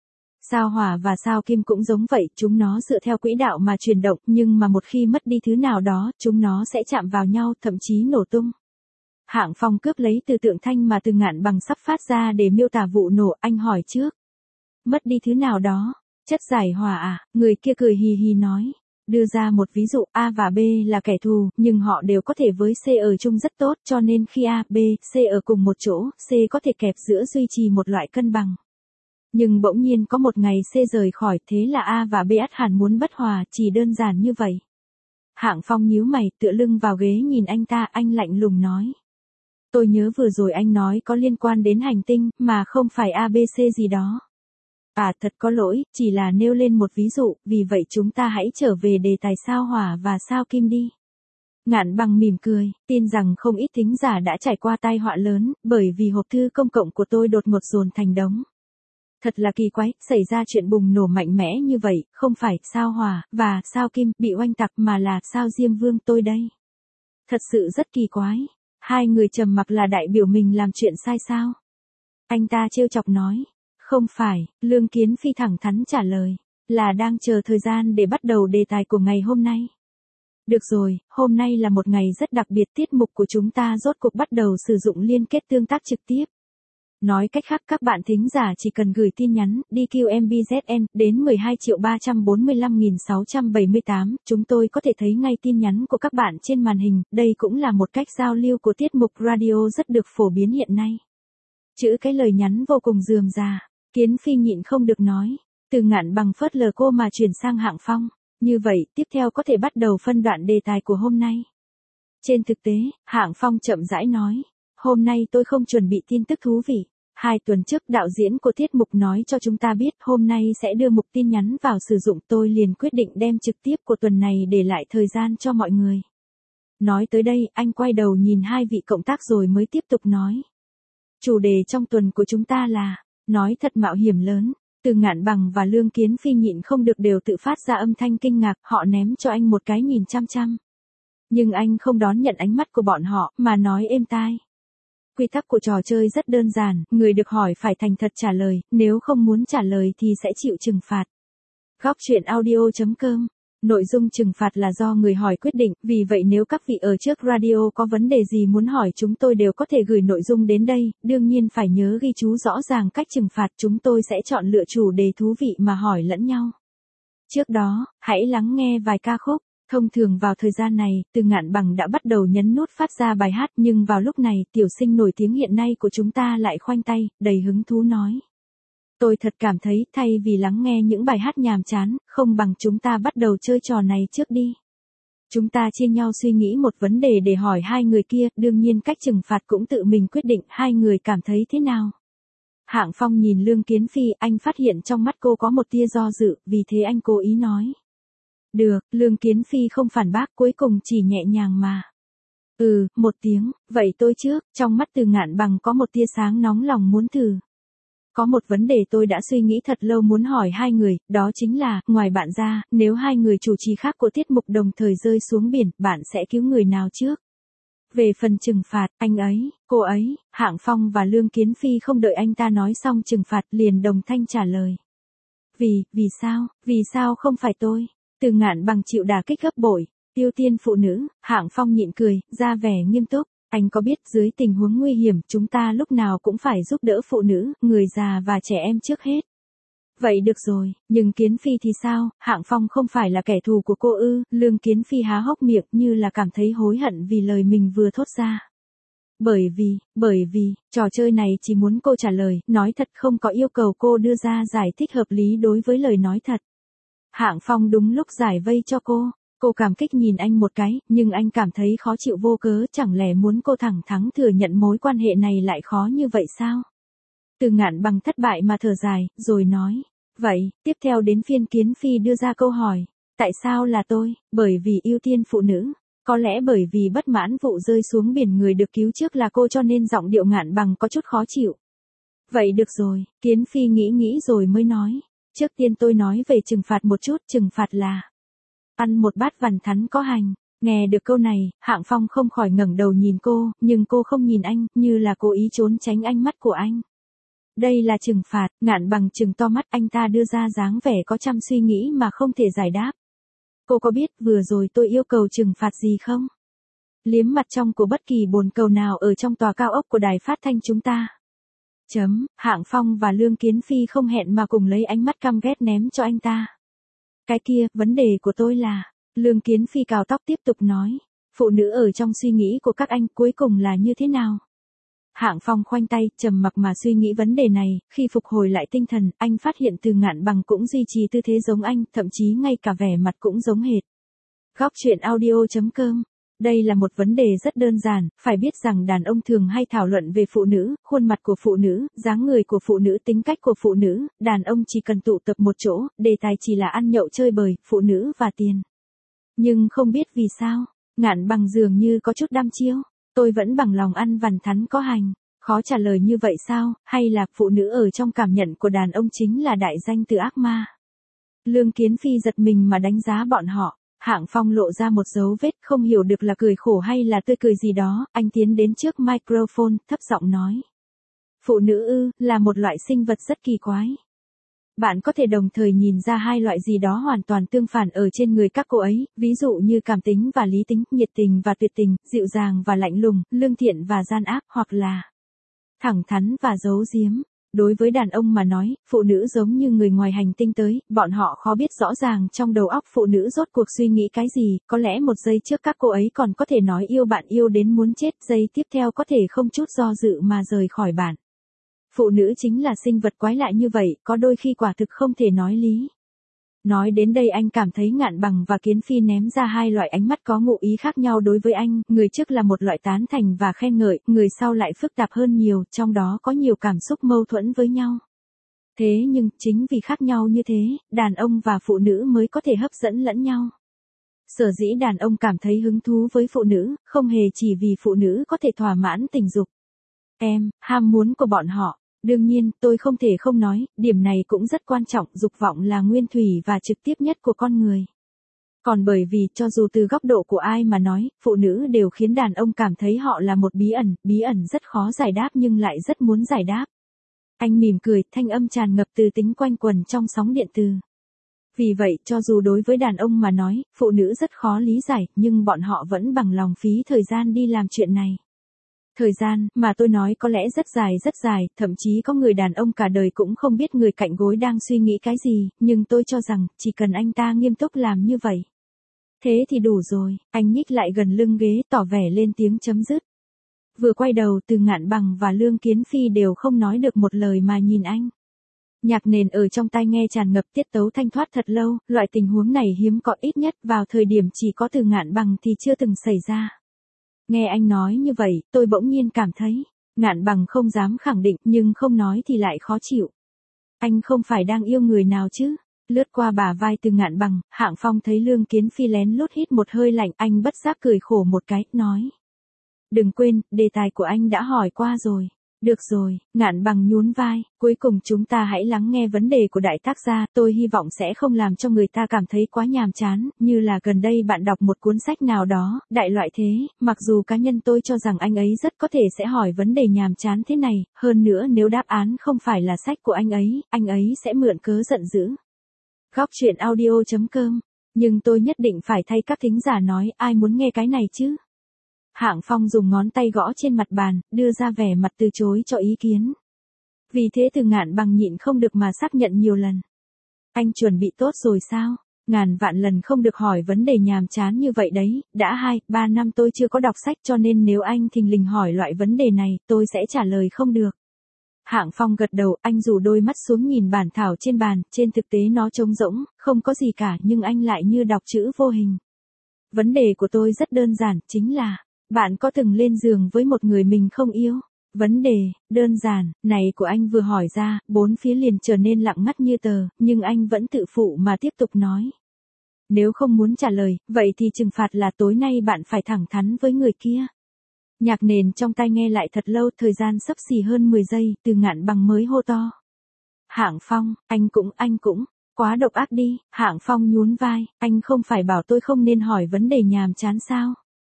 A: Sao hỏa và sao kim cũng giống vậy, chúng nó dựa theo quỹ đạo mà chuyển động, nhưng mà một khi mất đi thứ nào đó, chúng nó sẽ chạm vào nhau, thậm chí nổ tung. Hạng Phong cướp lấy từ tượng thanh mà Từ Ngạn Bằng sắp phát ra để miêu tả vụ nổ, anh hỏi trước. Mất đi thứ nào đó? Chất giải hỏa à? Người kia cười hì hì nói. Đưa ra một ví dụ, A và B là kẻ thù, nhưng họ đều có thể với C ở chung rất tốt, cho nên khi A, B, C ở cùng một chỗ, C có thể kẹp giữa duy trì một loại cân bằng. Nhưng bỗng nhiên có một ngày C rời khỏi, thế là A và B ắt hẳn muốn bất hòa, chỉ đơn giản như vậy. Hạng Phong nhíu mày, tựa lưng vào ghế nhìn anh ta, anh lạnh lùng nói. Tôi nhớ vừa rồi anh nói có liên quan đến hành tinh, mà không phải ABC gì đó. À thật có lỗi, chỉ là nêu lên một ví dụ, vì vậy chúng ta hãy trở về đề tài sao hỏa và sao kim đi. Ngạn Bằng mỉm cười, tin rằng không ít thính giả đã trải qua tai họa lớn, bởi vì hộp thư công cộng của tôi đột ngột dồn thành đống. Thật là kỳ quái, xảy ra chuyện bùng nổ mạnh mẽ như vậy, không phải sao hỏa và sao kim bị oanh tạc mà là sao Diêm Vương tôi đây. Thật sự rất kỳ quái. Hai người trầm mặc là đại biểu mình làm chuyện sai sao? Anh ta trêu chọc nói. Không phải, Lương Kiến Phi thẳng thắn trả lời. Là đang chờ thời gian để bắt đầu đề tài của ngày hôm nay. Được rồi, hôm nay là một ngày rất đặc biệt, tiết mục của chúng ta rốt cuộc bắt đầu sử dụng liên kết tương tác trực tiếp. Nói cách khác các bạn thính giả chỉ cần gửi tin nhắn DQMBZN đến 12.345.678, chúng tôi có thể thấy ngay tin nhắn của các bạn trên màn hình, đây cũng là một cách giao lưu của tiết mục radio rất được phổ biến hiện nay. Chữ cái lời nhắn vô cùng rườm rà, Kiến Phi nhịn không được nói, Từ Ngạn Bằng phớt lờ cô mà chuyển sang Hạng Phong, như vậy tiếp theo có thể bắt đầu phân đoạn đề tài của hôm nay. Trên thực tế, Hạng Phong chậm rãi nói. Hôm nay tôi không chuẩn bị tin tức thú vị. 2 tuần trước đạo diễn của tiết mục nói cho chúng ta biết hôm nay sẽ đưa mục tin nhắn vào sử dụng, tôi liền quyết định đem trực tiếp của tuần này để lại thời gian cho mọi người. Nói tới đây, anh quay đầu nhìn hai vị cộng tác rồi mới tiếp tục nói. Chủ đề trong tuần của chúng ta là, nói thật mạo hiểm lớn. Từ Ngạn Bằng và Lương Kiến Phi nhịn không được đều tự phát ra âm thanh kinh ngạc, họ ném cho anh một cái nhìn chăm chăm. Nhưng anh không đón nhận ánh mắt của bọn họ, mà nói êm tai. Quy tắc của trò chơi rất đơn giản, người được hỏi phải thành thật trả lời, nếu không muốn trả lời thì sẽ chịu trừng phạt. Góc truyện audio.com. Nội dung trừng phạt là do người hỏi quyết định, vì vậy nếu các vị ở trước radio có vấn đề gì muốn hỏi chúng tôi đều có thể gửi nội dung đến đây, đương nhiên phải nhớ ghi chú rõ ràng cách trừng phạt, chúng tôi sẽ chọn lựa chủ đề thú vị mà hỏi lẫn nhau. Trước đó, hãy lắng nghe vài ca khúc. Thông thường vào thời gian này, Từ Ngạn Bằng đã bắt đầu nhấn nút phát ra bài hát, nhưng vào lúc này, tiểu sinh nổi tiếng hiện nay của chúng ta lại khoanh tay, đầy hứng thú nói. Tôi thật cảm thấy, thay vì lắng nghe những bài hát nhàm chán, không bằng chúng ta bắt đầu chơi trò này trước đi. Chúng ta chia nhau suy nghĩ một vấn đề để hỏi hai người kia, đương nhiên cách trừng phạt cũng tự mình quyết định, hai người cảm thấy thế nào? Hạng Phong nhìn Lương Kiến Phi, anh phát hiện trong mắt cô có một tia do dự, vì thế anh cố ý nói. Được, Lương Kiến Phi không phản bác, cuối cùng chỉ nhẹ nhàng mà. Một tiếng, vậy tôi trước, trong mắt Từ Ngạn Bằng có một tia sáng nóng lòng muốn thử. Có một vấn đề tôi đã suy nghĩ thật lâu muốn hỏi hai người, đó chính là, ngoài bạn ra, nếu hai người chủ trì khác của tiết mục đồng thời rơi xuống biển, bạn sẽ cứu người nào trước? Về phần trừng phạt, anh ấy, cô ấy, Hạng Phong và Lương Kiến Phi không đợi anh ta nói xong trừng phạt liền đồng thanh trả lời. Vì sao không phải tôi? Từ Ngạn Bằng chịu đả kích gấp bội, ưu tiên phụ nữ, Hạng Phong nhịn cười, ra vẻ nghiêm túc. Anh có biết dưới tình huống nguy hiểm chúng ta lúc nào cũng phải giúp đỡ phụ nữ, người già và trẻ em trước hết. Vậy được rồi, nhưng Kiến Phi thì sao, Hạng Phong không phải là kẻ thù của cô ư? Lương Kiến Phi há hốc miệng như là cảm thấy hối hận vì lời mình vừa thốt ra. Bởi vì, trò chơi này chỉ muốn cô trả lời, nói thật không có yêu cầu cô đưa ra giải thích hợp lý đối với lời nói thật. Hạng Phong đúng lúc giải vây cho cô. Cô cảm kích nhìn anh một cái, nhưng anh cảm thấy khó chịu vô cớ, chẳng lẽ muốn cô thẳng thắn thừa nhận mối quan hệ này lại khó như vậy sao? Từ Ngạn Bằng thất bại mà thở dài, rồi nói. Vậy, tiếp theo đến phiên Kiến Phi đưa ra câu hỏi. Tại sao là tôi? Bởi vì ưu tiên phụ nữ. Có lẽ bởi vì bất mãn vụ rơi xuống biển người được cứu trước là cô cho nên giọng điệu Ngạn Bằng có chút khó chịu. Vậy được rồi, Kiến Phi nghĩ rồi mới nói. Trước tiên tôi nói về trừng phạt một chút, trừng phạt là ăn một bát vằn thắn có hành. Nghe được câu này, Hạng Phong không khỏi ngẩng đầu nhìn cô, nhưng cô không nhìn anh, như là cố ý trốn tránh ánh mắt của anh. Đây là trừng phạt, Ngạn Bằng trừng to mắt, anh ta đưa ra dáng vẻ có trăm suy nghĩ mà không thể giải đáp. Cô có biết vừa rồi tôi yêu cầu trừng phạt gì không? Liếm mặt trong của bất kỳ bồn cầu nào ở trong tòa cao ốc của đài phát thanh chúng ta. Hạng Phong và Lương Kiến Phi không hẹn mà cùng lấy ánh mắt căm ghét ném cho anh ta. Cái kia, vấn đề của tôi là, Lương Kiến Phi cào tóc tiếp tục nói, phụ nữ ở trong suy nghĩ của các anh cuối cùng là như thế nào? Hạng Phong khoanh tay, trầm mặc mà suy nghĩ vấn đề này, khi phục hồi lại tinh thần, anh phát hiện Từ Ngạn Bằng cũng duy trì tư thế giống anh, thậm chí ngay cả vẻ mặt cũng giống hệt. Góc truyện audio.com. Đây là một vấn đề rất đơn giản, phải biết rằng đàn ông thường hay thảo luận về phụ nữ, khuôn mặt của phụ nữ, dáng người của phụ nữ, tính cách của phụ nữ, đàn ông chỉ cần tụ tập một chỗ, đề tài chỉ là ăn nhậu chơi bời, phụ nữ và tiền. Nhưng không biết vì sao, Ngạn Bằng dường như có chút đăm chiêu, tôi vẫn bằng lòng ăn vằn thắn có hành, khó trả lời như vậy sao, hay là phụ nữ ở trong cảm nhận của đàn ông chính là đại danh từ ác ma. Lương Kiến Phi giật mình mà đánh giá bọn họ. Hạng Phong lộ ra một dấu vết không hiểu được là cười khổ hay là tươi cười gì đó, anh tiến đến trước microphone, thấp giọng nói. Phụ nữ là một loại sinh vật rất kỳ quái. Bạn có thể đồng thời nhìn ra hai loại gì đó hoàn toàn tương phản ở trên người các cô ấy, ví dụ như cảm tính và lý tính, nhiệt tình và tuyệt tình, dịu dàng và lạnh lùng, lương thiện và gian ác, hoặc là thẳng thắn và giấu giếm. Đối với đàn ông mà nói, phụ nữ giống như người ngoài hành tinh tới, bọn họ khó biết rõ ràng trong đầu óc phụ nữ rốt cuộc suy nghĩ cái gì, có lẽ một giây trước các cô ấy còn có thể nói yêu bạn yêu đến muốn chết, giây tiếp theo có thể không chút do dự mà rời khỏi bạn. Phụ nữ chính là sinh vật quái lạ như vậy, có đôi khi quả thực không thể nói lý. Nói đến đây anh cảm thấy Ngạn Bằng và Kiến Phi ném ra hai loại ánh mắt có ngụ ý khác nhau đối với anh, người trước là một loại tán thành và khen ngợi, người sau lại phức tạp hơn nhiều, trong đó có nhiều cảm xúc mâu thuẫn với nhau. Thế nhưng, chính vì khác nhau như thế, đàn ông và phụ nữ mới có thể hấp dẫn lẫn nhau. Sở dĩ đàn ông cảm thấy hứng thú với phụ nữ, không hề chỉ vì phụ nữ có thể thỏa mãn tình dục. Ham muốn của bọn họ. Đương nhiên, tôi không thể không nói, điểm này cũng rất quan trọng, dục vọng là nguyên thủy và trực tiếp nhất của con người. Còn bởi vì, cho dù từ góc độ của ai mà nói, phụ nữ đều khiến đàn ông cảm thấy họ là một bí ẩn rất khó giải đáp nhưng lại rất muốn giải đáp. Anh mỉm cười, thanh âm tràn ngập từ tính quanh quẩn trong sóng điện từ. Vì vậy, cho dù đối với đàn ông mà nói, phụ nữ rất khó lý giải, nhưng bọn họ vẫn bằng lòng phí thời gian đi làm chuyện này. Thời gian, mà tôi nói có lẽ rất dài, thậm chí có người đàn ông cả đời cũng không biết người cạnh gối đang suy nghĩ cái gì, nhưng tôi cho rằng, chỉ cần anh ta nghiêm túc làm như vậy. Thế thì đủ rồi, anh nhích lại gần lưng ghế tỏ vẻ lên tiếng chấm dứt. Vừa quay đầu Từ Ngạn Bằng và Lương Kiến Phi đều không nói được một lời mà nhìn anh. Nhạc nền ở trong tai nghe tràn ngập tiết tấu thanh thoát thật lâu, loại tình huống này hiếm có, ít nhất vào thời điểm chỉ có Từ Ngạn Bằng thì chưa từng xảy ra. Nghe anh nói như vậy, tôi bỗng nhiên cảm thấy, Ngạn Bằng không dám khẳng định nhưng không nói thì lại khó chịu. Anh không phải đang yêu người nào chứ? Lướt qua bả vai Từ Ngạn Bằng, Hạng Phong thấy Lương Kiến Phi lén lút hít một hơi lạnh, anh bất giác cười khổ một cái, nói. Đừng quên, đề tài của anh đã hỏi qua rồi. Được rồi, Ngạn Bằng nhún vai, cuối cùng chúng ta hãy lắng nghe vấn đề của đại tác gia, tôi hy vọng sẽ không làm cho người ta cảm thấy quá nhàm chán, như là gần đây bạn đọc một cuốn sách nào đó, đại loại thế, mặc dù cá nhân tôi cho rằng anh ấy rất có thể sẽ hỏi vấn đề nhàm chán thế này, hơn nữa nếu đáp án không phải là sách của anh ấy sẽ mượn cớ giận dữ. Góc truyện audio.com, nhưng tôi nhất định phải thay các thính giả nói, ai muốn nghe cái này chứ? Hạng Phong dùng ngón tay gõ trên mặt bàn, đưa ra vẻ mặt từ chối cho ý kiến. Vì thế Từ Ngạn Bằng nhịn không được mà xác nhận nhiều lần. Anh chuẩn bị tốt rồi sao? Ngàn vạn lần không được hỏi vấn đề nhàm chán như vậy đấy, đã 2-3 năm tôi chưa có đọc sách cho nên nếu anh thình lình hỏi loại vấn đề này, tôi sẽ trả lời không được. Hạng Phong gật đầu, anh rủ đôi mắt xuống nhìn bản thảo trên bàn, trên thực tế nó trống rỗng, không có gì cả nhưng anh lại như đọc chữ vô hình. Vấn đề của tôi rất đơn giản, chính là, bạn có từng lên giường với một người mình không yêu? Vấn đề, đơn giản, này của anh vừa hỏi ra, bốn phía liền trở nên lặng ngắt như tờ, nhưng anh vẫn tự phụ mà tiếp tục nói. Nếu không muốn trả lời, vậy thì trừng phạt là tối nay bạn phải thẳng thắn với người kia. Nhạc nền trong tai nghe lại thật lâu, thời gian xấp xỉ hơn 10 giây, Từ Ngạn Bằng mới hô to. Hạng Phong, anh cũng, quá độc ác đi, Hạng Phong nhún vai, anh không phải bảo tôi không nên hỏi vấn đề nhàm chán sao?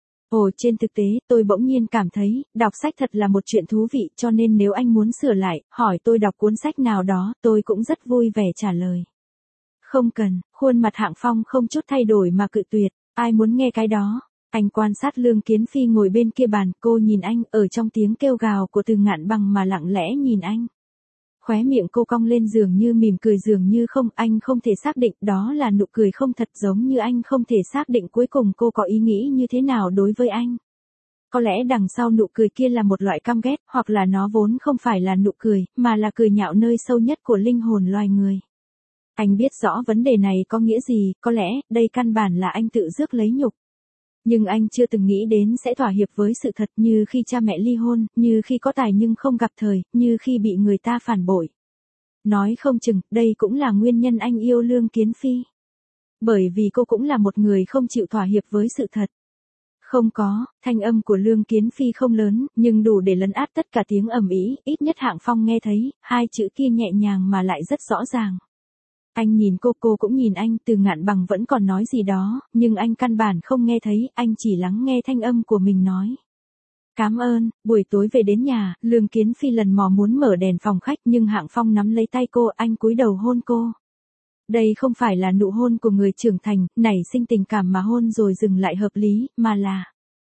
A: Ồ, trên thực tế, tôi bỗng nhiên cảm thấy, đọc sách thật là một chuyện thú vị, cho nên nếu anh muốn sửa lại, hỏi tôi đọc cuốn sách nào đó, tôi cũng rất vui vẻ trả lời. Không cần, khuôn mặt Hạng Phong không chút thay đổi mà cự tuyệt, ai muốn nghe cái đó. Anh quan sát Lương Kiến Phi ngồi bên kia bàn, cô nhìn anh, ở trong tiếng kêu gào của Từ Ngạn Bằng mà lặng lẽ nhìn anh. Khóe miệng cô cong lên dường như mỉm cười dường như không, anh không thể xác định đó là nụ cười không thật, giống như anh không thể xác định cuối cùng cô có ý nghĩ như thế nào đối với anh. Có lẽ đằng sau nụ cười kia là một loại căm ghét, hoặc là nó vốn không phải là nụ cười, mà là cười nhạo nơi sâu nhất của linh hồn loài người. Anh biết rõ vấn đề này có nghĩa gì, có lẽ, đây căn bản là anh tự rước lấy nhục. Nhưng anh chưa từng nghĩ đến sẽ thỏa hiệp với sự thật, như khi cha mẹ ly hôn, như khi có tài nhưng không gặp thời, như khi bị người ta phản bội. Nói không chừng, đây cũng là nguyên nhân anh yêu Lương Kiến Phi. Bởi vì cô cũng là một người không chịu thỏa hiệp với sự thật. Không có, thanh âm của Lương Kiến Phi không lớn, nhưng đủ để lấn át tất cả tiếng ầm ĩ, ít nhất Hạng Phong nghe thấy, hai chữ kia nhẹ nhàng mà lại rất rõ ràng. Anh nhìn cô cũng nhìn anh, Từ Ngạn Bằng vẫn còn nói gì đó, nhưng anh căn bản không nghe thấy, anh chỉ lắng nghe thanh âm của mình nói. Cảm ơn, buổi tối về đến nhà, Lương Kiến Phi lần mò muốn mở đèn phòng khách nhưng Hạng Phong nắm lấy tay cô, anh cúi đầu hôn cô. Đây không phải là nụ hôn của người trưởng thành, nảy sinh tình cảm mà hôn rồi dừng lại hợp lý, mà là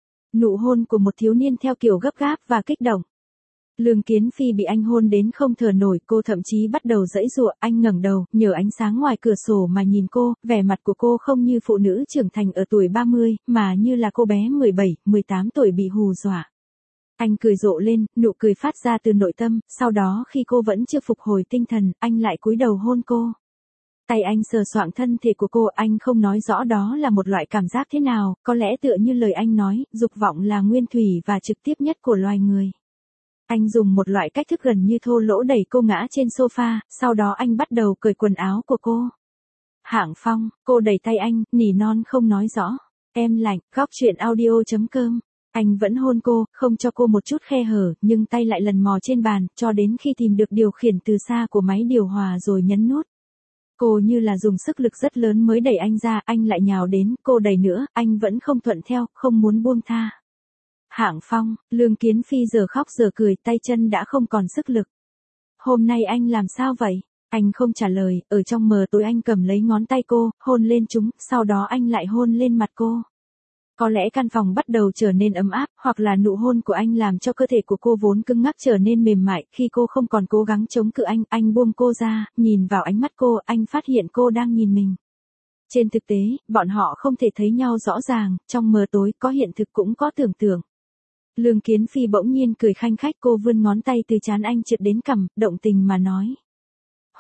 A: nụ hôn của một thiếu niên theo kiểu gấp gáp và kích động. Lương Kiến Phi bị anh hôn đến không thở nổi, cô thậm chí bắt đầu giãy giụa, anh ngẩng đầu, nhờ ánh sáng ngoài cửa sổ mà nhìn cô, vẻ mặt của cô không như phụ nữ trưởng thành ở tuổi 30, mà như là cô bé 17, 18 tuổi bị hù dọa. Anh cười rộ lên, nụ cười phát ra từ nội tâm, sau đó khi cô vẫn chưa phục hồi tinh thần, anh lại cúi đầu hôn cô. Tay anh sờ soạng thân thể của cô, anh không nói rõ đó là một loại cảm giác thế nào, có lẽ tựa như lời anh nói, dục vọng là nguyên thủy và trực tiếp nhất của loài người. Anh dùng một loại cách thức gần như thô lỗ đẩy cô ngã trên sofa, sau đó anh bắt đầu cởi quần áo của cô. Hạng Phong, cô đẩy tay anh, nỉ non không nói rõ. Em lạnh, góc truyện audio.com. Anh vẫn hôn cô, không cho cô một chút khe hở, nhưng tay lại lần mò trên bàn, cho đến khi tìm được điều khiển từ xa của máy điều hòa rồi nhấn nút. Cô như là dùng sức lực rất lớn mới đẩy anh ra, anh lại nhào đến, cô đẩy nữa, anh vẫn không thuận theo, không muốn buông tha. Hạng Phong, Lương Kiến Phi giờ khóc giờ cười, tay chân đã không còn sức lực. Hôm nay anh làm sao vậy? Anh không trả lời, ở trong mờ tối anh cầm lấy ngón tay cô, hôn lên chúng, sau đó anh lại hôn lên mặt cô. Có lẽ căn phòng bắt đầu trở nên ấm áp, hoặc là nụ hôn của anh làm cho cơ thể của cô vốn cứng ngắc trở nên mềm mại, khi cô không còn cố gắng chống cự anh buông cô ra, nhìn vào ánh mắt cô, anh phát hiện cô đang nhìn mình. Trên thực tế, bọn họ không thể thấy nhau rõ ràng, trong mờ tối có hiện thực cũng có tưởng tượng. Lương Kiến Phi bỗng nhiên cười khanh khách, cô vươn ngón tay từ trán anh trượt đến cằm, động tình mà nói.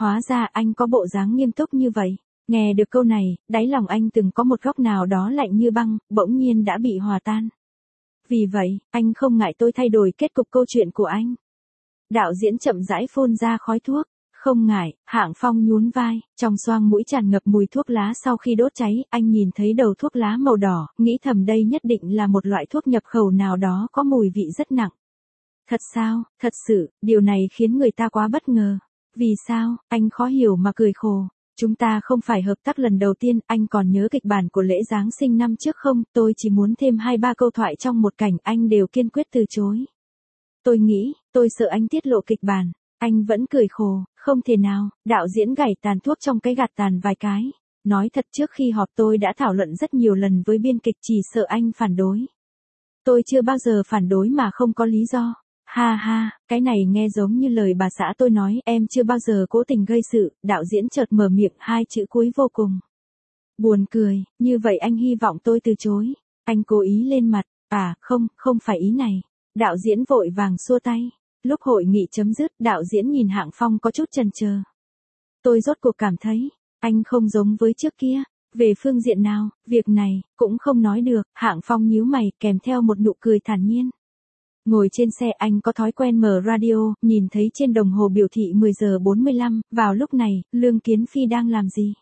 A: Hóa ra anh có bộ dáng nghiêm túc như vậy. Nghe được câu này, đáy lòng anh từng có một góc nào đó lạnh như băng, bỗng nhiên đã bị hòa tan. Vì vậy, anh không ngại tôi thay đổi kết cục câu chuyện của anh. Đạo diễn chậm rãi phun ra khói thuốc. Không ngại, Hạng Phong nhún vai, trong xoang mũi tràn ngập mùi thuốc lá sau khi đốt cháy, anh nhìn thấy đầu thuốc lá màu đỏ, nghĩ thầm đây nhất định là một loại thuốc nhập khẩu nào đó có mùi vị rất nặng. Thật sao, thật sự, điều này khiến người ta quá bất ngờ. Vì sao, anh khó hiểu mà cười khổ. Chúng ta không phải hợp tác lần đầu tiên, anh còn nhớ kịch bản của lễ Giáng sinh năm trước không, tôi chỉ muốn thêm 2-3 câu thoại trong một cảnh anh đều kiên quyết từ chối. Tôi sợ anh tiết lộ kịch bản. Anh vẫn cười khổ, không thể nào, đạo diễn gảy tàn thuốc trong cái gạt tàn vài cái. Nói thật trước khi họp tôi đã thảo luận rất nhiều lần với biên kịch chỉ sợ anh phản đối. Tôi chưa bao giờ phản đối mà không có lý do. Ha ha, cái này nghe giống như lời bà xã tôi nói, em chưa bao giờ cố tình gây sự, đạo diễn chợt mở miệng hai chữ cuối vô cùng. Buồn cười, như vậy anh hy vọng tôi từ chối. Anh cố ý lên mặt, không phải ý này. Đạo diễn vội vàng xua tay. Lúc hội nghị chấm dứt, đạo diễn nhìn Hạng Phong có chút chần chờ. Tôi rốt cuộc cảm thấy, anh không giống với trước kia. Về phương diện nào, việc này, cũng không nói được. Hạng Phong nhíu mày, kèm theo một nụ cười thản nhiên. Ngồi trên xe anh có thói quen mở radio, nhìn thấy trên đồng hồ biểu thị 10 giờ 45, vào lúc này, Lương Kiến Phi đang làm gì?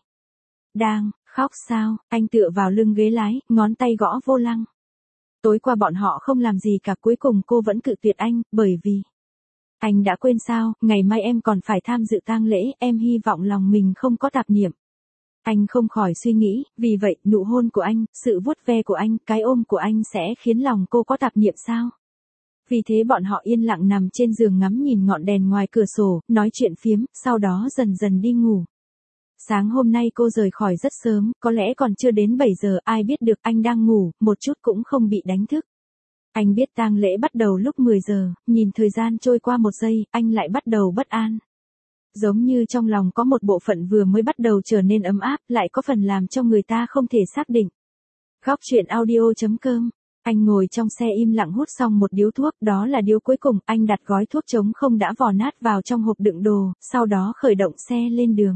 A: Đang, khóc sao, anh tựa vào lưng ghế lái, ngón tay gõ vô lăng. Tối qua bọn họ không làm gì cả, cuối cùng cô vẫn cự tuyệt anh, bởi vì... Anh đã quên sao, ngày mai em còn phải tham dự tang lễ, em hy vọng lòng mình không có tạp niệm. Anh không khỏi suy nghĩ, vì vậy, nụ hôn của anh, sự vuốt ve của anh, cái ôm của anh sẽ khiến lòng cô có tạp niệm sao? Vì thế bọn họ yên lặng nằm trên giường ngắm nhìn ngọn đèn ngoài cửa sổ, nói chuyện phiếm, sau đó dần dần đi ngủ. Sáng hôm nay cô rời khỏi rất sớm, có lẽ còn chưa đến 7 giờ, ai biết được anh đang ngủ, một chút cũng không bị đánh thức. Anh biết tang lễ bắt đầu lúc 10 giờ, nhìn thời gian trôi qua một giây, anh lại bắt đầu bất an. Giống như trong lòng có một bộ phận vừa mới bắt đầu trở nên ấm áp, lại có phần làm cho người ta không thể xác định. Góc chuyện audio.com. Anh ngồi trong xe im lặng hút xong một điếu thuốc, đó là điếu cuối cùng, anh đặt gói thuốc trống không đã vò nát vào trong hộp đựng đồ, sau đó khởi động xe lên đường.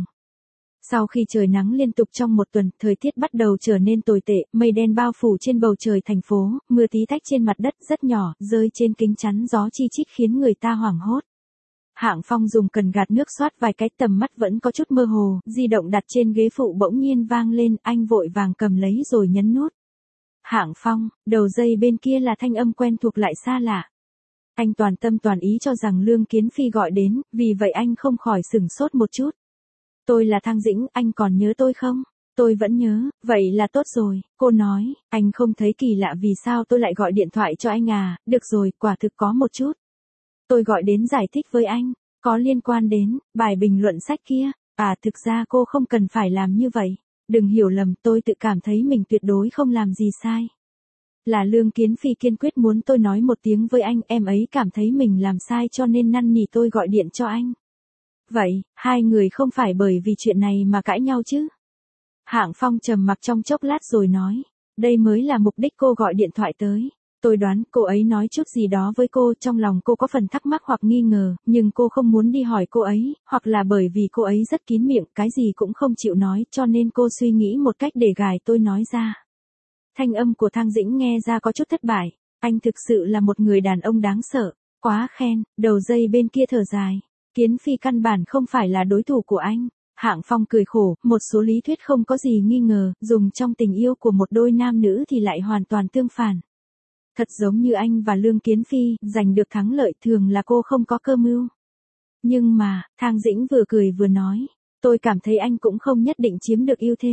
A: Sau khi trời nắng liên tục trong một tuần, thời tiết bắt đầu trở nên tồi tệ, mây đen bao phủ trên bầu trời thành phố, mưa tí tách trên mặt đất rất nhỏ, rơi trên kính chắn gió chi chít khiến người ta hoảng hốt. Hạng Phong dùng cần gạt nước xoát vài cái, tầm mắt vẫn có chút mơ hồ, di động đặt trên ghế phụ bỗng nhiên vang lên, anh vội vàng cầm lấy rồi nhấn nút. Hạng Phong, đầu dây bên kia là thanh âm quen thuộc lại xa lạ. Anh toàn tâm toàn ý cho rằng Lương Kiến Phi gọi đến, vì vậy anh không khỏi sửng sốt một chút. Tôi là Thang Dĩnh, anh còn nhớ tôi không? Tôi vẫn nhớ, vậy là tốt rồi, cô nói, anh không thấy kỳ lạ vì sao tôi lại gọi điện thoại cho anh à, được rồi, quả thực có một chút. Tôi gọi đến giải thích với anh, có liên quan đến, bài bình luận sách kia, thực ra cô không cần phải làm như vậy. Đừng hiểu lầm, tôi tự cảm thấy mình tuyệt đối không làm gì sai. Là Lương Kiến Phi kiên quyết muốn tôi nói một tiếng với anh, em ấy cảm thấy mình làm sai cho nên năn nỉ tôi gọi điện cho anh. Vậy, hai người không phải bởi vì chuyện này mà cãi nhau chứ? Hạng Phong trầm mặc trong chốc lát rồi nói, đây mới là mục đích cô gọi điện thoại tới. Tôi đoán cô ấy nói chút gì đó với cô, trong lòng cô có phần thắc mắc hoặc nghi ngờ, nhưng cô không muốn đi hỏi cô ấy, hoặc là bởi vì cô ấy rất kín miệng, cái gì cũng không chịu nói, cho nên cô suy nghĩ một cách để gài tôi nói ra. Thanh âm của Thang Dĩnh nghe ra có chút thất bại, anh thực sự là một người đàn ông đáng sợ, quá khen, đầu dây bên kia thở dài, Kiến Phi căn bản không phải là đối thủ của anh. Hạng Phong cười khổ, một số lý thuyết không có gì nghi ngờ, dùng trong tình yêu của một đôi nam nữ thì lại hoàn toàn tương phản. Thật giống như anh và Lương Kiến Phi, giành được thắng lợi thường là cô không có cơ mưu. Nhưng mà, Thang Dĩnh vừa cười vừa nói, tôi cảm thấy anh cũng không nhất định chiếm được ưu thế.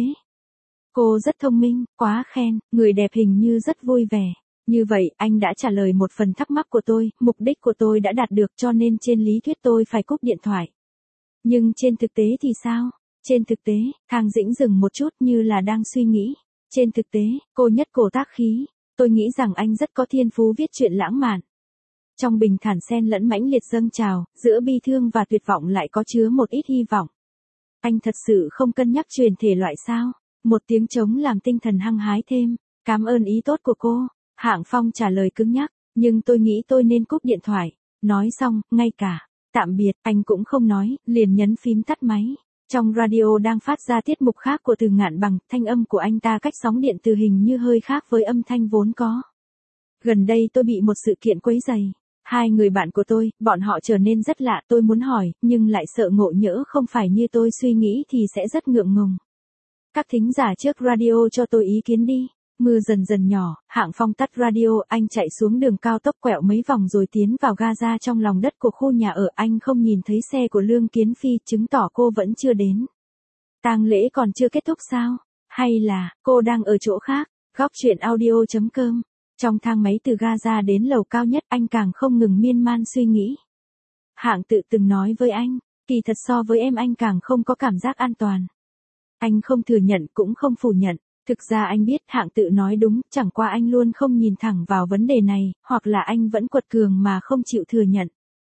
A: Cô rất thông minh, quá khen, người đẹp hình như rất vui vẻ. Như vậy, anh đã trả lời một phần thắc mắc của tôi, mục đích của tôi đã đạt được cho nên trên lý thuyết tôi phải cúp điện thoại. Nhưng trên thực tế thì sao? Trên thực tế, Thang Dĩnh dừng một chút như là đang suy nghĩ. Trên thực tế, cô nhất cổ tác khí. Tôi nghĩ rằng anh rất có thiên phú viết truyện lãng mạn. Trong bình thản xen lẫn mãnh liệt dâng trào, giữa bi thương và tuyệt vọng lại có chứa một ít hy vọng. Anh thật sự không cân nhắc truyền thể loại sao? Một tiếng trống làm tinh thần hăng hái thêm. Cảm ơn ý tốt của cô. Hạng Phong trả lời cứng nhắc, nhưng tôi nghĩ tôi nên cúp điện thoại. Nói xong, ngay cả Tạm biệt, anh cũng không nói, liền nhấn phím tắt máy. Trong radio đang phát ra tiết mục khác của Từ Ngạn Bằng, thanh âm của anh ta cách sóng điện từ hình như hơi khác với âm thanh vốn có. Gần đây tôi bị một sự kiện quấy rầy. Hai người bạn của tôi, bọn họ trở nên rất lạ, tôi muốn hỏi, nhưng lại sợ ngộ nhỡ không phải như tôi suy nghĩ thì sẽ rất ngượng ngùng. Các thính giả trước radio cho tôi ý kiến đi. Mưa dần dần nhỏ, Hạng Phong tắt radio, anh chạy xuống đường cao tốc quẹo mấy vòng rồi tiến vào ga trong lòng đất của khu nhà ở. Anh không nhìn thấy xe của Lương Kiến Phi, chứng tỏ cô vẫn chưa đến. Tang lễ còn chưa kết thúc sao? Hay là, cô đang ở chỗ khác? Góc chuyện audio.com. Trong thang máy từ ga đến lầu cao nhất, anh càng không ngừng miên man suy nghĩ. Hạng Tự từng nói với anh, kỳ thật so với em anh càng không có cảm giác an toàn. Anh không thừa nhận cũng không phủ nhận. Thực ra anh biết Hạng Tự nói đúng, chẳng qua anh luôn không nhìn thẳng vào vấn đề này, hoặc là anh vẫn quật cường mà không chịu thừa nhận.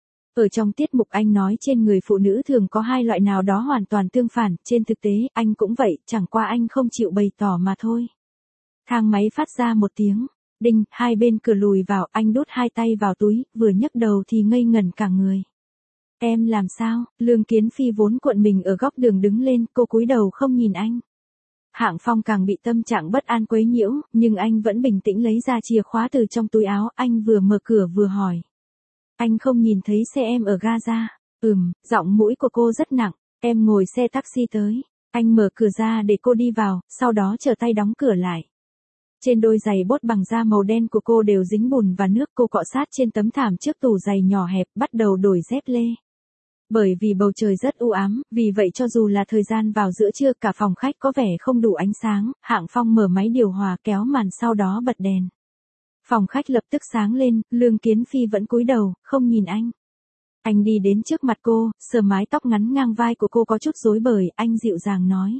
A: Ở trong tiết mục anh nói trên người phụ nữ thường có hai loại nào đó hoàn toàn tương phản, trên thực tế anh cũng vậy, chẳng qua anh không chịu bày tỏ mà thôi. Thang máy phát ra một tiếng, đinh, hai bên cửa lùi vào, anh đút hai tay vào túi, vừa nhấc đầu thì ngây ngẩn cả người. Em làm sao? Lương Kiến Phi vốn cuộn mình ở góc đường đứng lên, cô cúi đầu không nhìn anh. Hạng Phong càng bị tâm trạng bất an quấy nhiễu, nhưng anh vẫn bình tĩnh lấy ra chìa khóa từ trong túi áo, anh vừa mở cửa vừa hỏi. Anh không nhìn thấy xe em ở ga. Giọng mũi của cô rất nặng, em ngồi xe taxi tới. Anh mở cửa ra để cô đi vào, sau đó trở tay đóng cửa lại. Trên đôi giày bốt bằng da màu đen của cô đều dính bùn và nước, cô cọ sát trên tấm thảm trước tủ giày nhỏ hẹp, bắt đầu đổi dép lê. Bởi vì bầu trời rất u ám, vì vậy cho dù là thời gian vào giữa trưa, cả phòng khách có vẻ không đủ ánh sáng, Hạng Phong mở máy điều hòa, kéo màn, sau đó bật đèn. Phòng khách lập tức sáng lên, Lương Kiến Phi vẫn cúi đầu, không nhìn anh. Anh đi đến trước mặt cô, sờ mái tóc ngắn ngang vai của cô có chút rối bời, anh dịu dàng nói.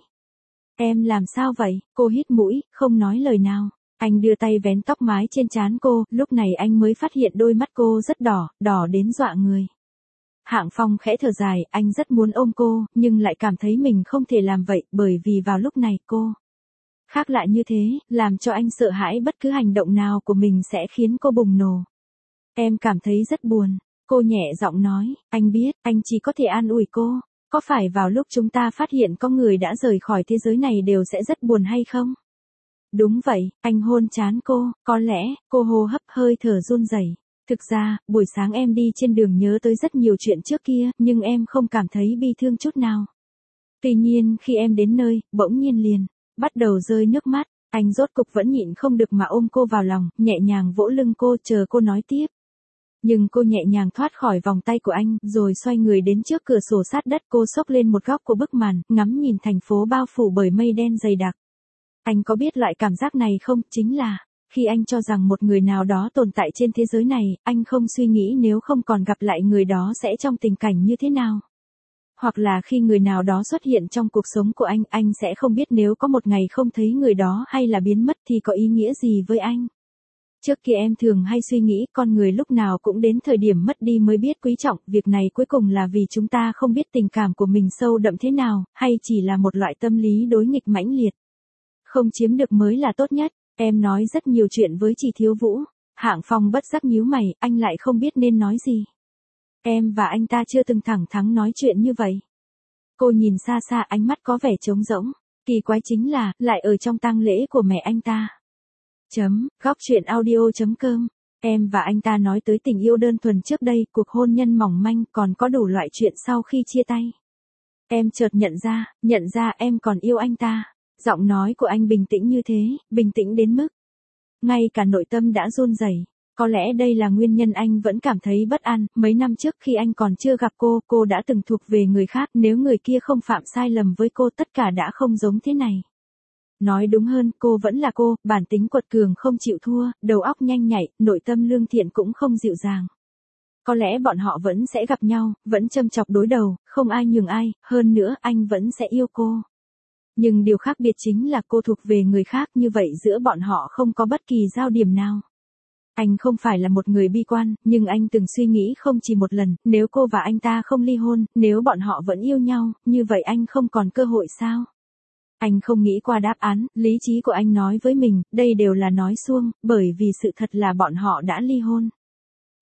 A: Em làm sao vậy? Cô hít mũi, không nói lời nào. Anh đưa tay vén tóc mái trên trán cô, lúc này anh mới phát hiện đôi mắt cô rất đỏ, đỏ đến dọa người. Hạng Phong khẽ thở dài, anh rất muốn ôm cô, nhưng lại cảm thấy mình không thể làm vậy, bởi vì vào lúc này cô khác lạ như thế, làm cho anh sợ hãi bất cứ hành động nào của mình sẽ khiến cô bùng nổ. Em cảm thấy rất buồn, cô nhẹ giọng nói, anh biết, anh chỉ có thể an ủi cô. Có phải vào lúc chúng ta phát hiện có người đã rời khỏi thế giới này đều sẽ rất buồn hay không? Đúng vậy, anh hôn trán cô, có lẽ, cô hô hấp hơi thở run rẩy. Thực ra, buổi sáng em đi trên đường nhớ tới rất nhiều chuyện trước kia, nhưng em không cảm thấy bi thương chút nào. Tuy nhiên, khi em đến nơi, bỗng nhiên liền bắt đầu rơi nước mắt, anh rốt cục vẫn nhịn không được mà ôm cô vào lòng, nhẹ nhàng vỗ lưng cô, chờ cô nói tiếp. Nhưng cô nhẹ nhàng thoát khỏi vòng tay của anh, rồi xoay người đến trước cửa sổ sát đất, cô xốc lên một góc của bức màn, ngắm nhìn thành phố bao phủ bởi mây đen dày đặc. Anh có biết loại cảm giác này không? Chính là khi anh cho rằng một người nào đó tồn tại trên thế giới này, anh không suy nghĩ nếu không còn gặp lại người đó sẽ trong tình cảnh như thế nào. Hoặc là khi người nào đó xuất hiện trong cuộc sống của anh sẽ không biết nếu có một ngày không thấy người đó hay là biến mất thì có ý nghĩa gì với anh. Trước kia em thường hay suy nghĩ con người lúc nào cũng đến thời điểm mất đi mới biết quý trọng, việc này cuối cùng là vì chúng ta không biết tình cảm của mình sâu đậm thế nào, hay chỉ là một loại tâm lý đối nghịch mãnh liệt. Không chiếm được mới là tốt nhất, em nói rất nhiều chuyện với chị Thiếu Vũ. Hạng Phong bất giác nhíu mày, anh lại không biết nên nói gì. Em và anh ta chưa từng thẳng thắn nói chuyện như vậy. Cô nhìn xa xa, ánh mắt có vẻ trống rỗng, kỳ quái chính là, lại ở trong tang lễ của mẹ anh ta. Góc chuyện audio.com. Em và anh ta nói tới tình yêu đơn thuần trước đây, cuộc hôn nhân mỏng manh, còn có đủ loại chuyện sau khi chia tay. Em chợt nhận ra em còn yêu anh ta. Giọng nói của anh bình tĩnh như thế, bình tĩnh đến mức ngay cả nội tâm đã run rẩy. Có lẽ đây là nguyên nhân anh vẫn cảm thấy bất an. Mấy năm trước khi anh còn chưa gặp cô đã từng thuộc về người khác, nếu người kia không phạm sai lầm với cô tất cả đã không giống thế này. Nói đúng hơn, cô vẫn là cô, bản tính quật cường không chịu thua, đầu óc nhanh nhạy, nội tâm lương thiện cũng không dịu dàng. Có lẽ bọn họ vẫn sẽ gặp nhau, vẫn châm chọc đối đầu, không ai nhường ai, hơn nữa anh vẫn sẽ yêu cô. Nhưng điều khác biệt chính là cô thuộc về người khác, như vậy giữa bọn họ không có bất kỳ giao điểm nào. Anh không phải là một người bi quan, nhưng anh từng suy nghĩ không chỉ một lần, nếu cô và anh ta không ly hôn, nếu bọn họ vẫn yêu nhau, như vậy anh không còn cơ hội sao? Anh không nghĩ qua đáp án, lý trí của anh nói với mình, đây đều là nói suông, bởi vì sự thật là bọn họ đã ly hôn.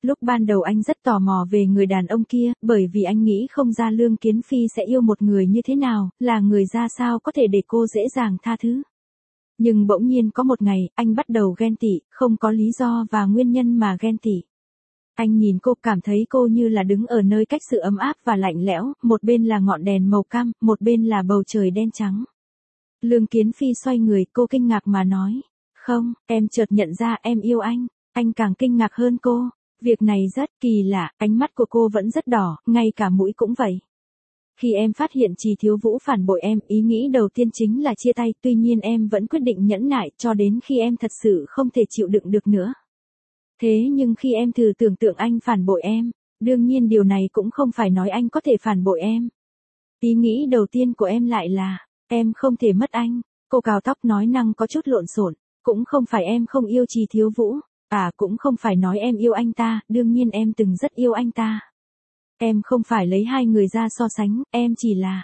A: Lúc ban đầu anh rất tò mò về người đàn ông kia, bởi vì anh nghĩ không ra Lương Kiến Phi sẽ yêu một người như thế nào, là người ra sao có thể để cô dễ dàng tha thứ. Nhưng bỗng nhiên có một ngày, anh bắt đầu ghen tị, không có lý do và nguyên nhân mà ghen tị. Anh nhìn cô, cảm thấy cô như là đứng ở nơi cách sự ấm áp và lạnh lẽo, một bên là ngọn đèn màu cam, một bên là bầu trời đen trắng. Lương Kiến Phi xoay người, cô kinh ngạc mà nói. Không, em chợt nhận ra em yêu anh càng kinh ngạc hơn cô. Việc này rất kỳ lạ, ánh mắt của cô vẫn rất đỏ, ngay cả mũi cũng vậy. Khi em phát hiện Trì Thiếu Vũ phản bội em, ý nghĩ đầu tiên chính là chia tay, tuy nhiên em vẫn quyết định nhẫn nại cho đến khi em thật sự không thể chịu đựng được nữa. Thế nhưng khi em thử tưởng tượng anh phản bội em, đương nhiên điều này cũng không phải nói anh có thể phản bội em. Ý nghĩ đầu tiên của em lại là, em không thể mất anh. Cô cào tóc nói năng có chút lộn xộn, cũng không phải em không yêu Trì Thiếu Vũ, cũng không phải nói em yêu anh ta, đương nhiên em từng rất yêu anh ta. Em không phải lấy hai người ra so sánh, em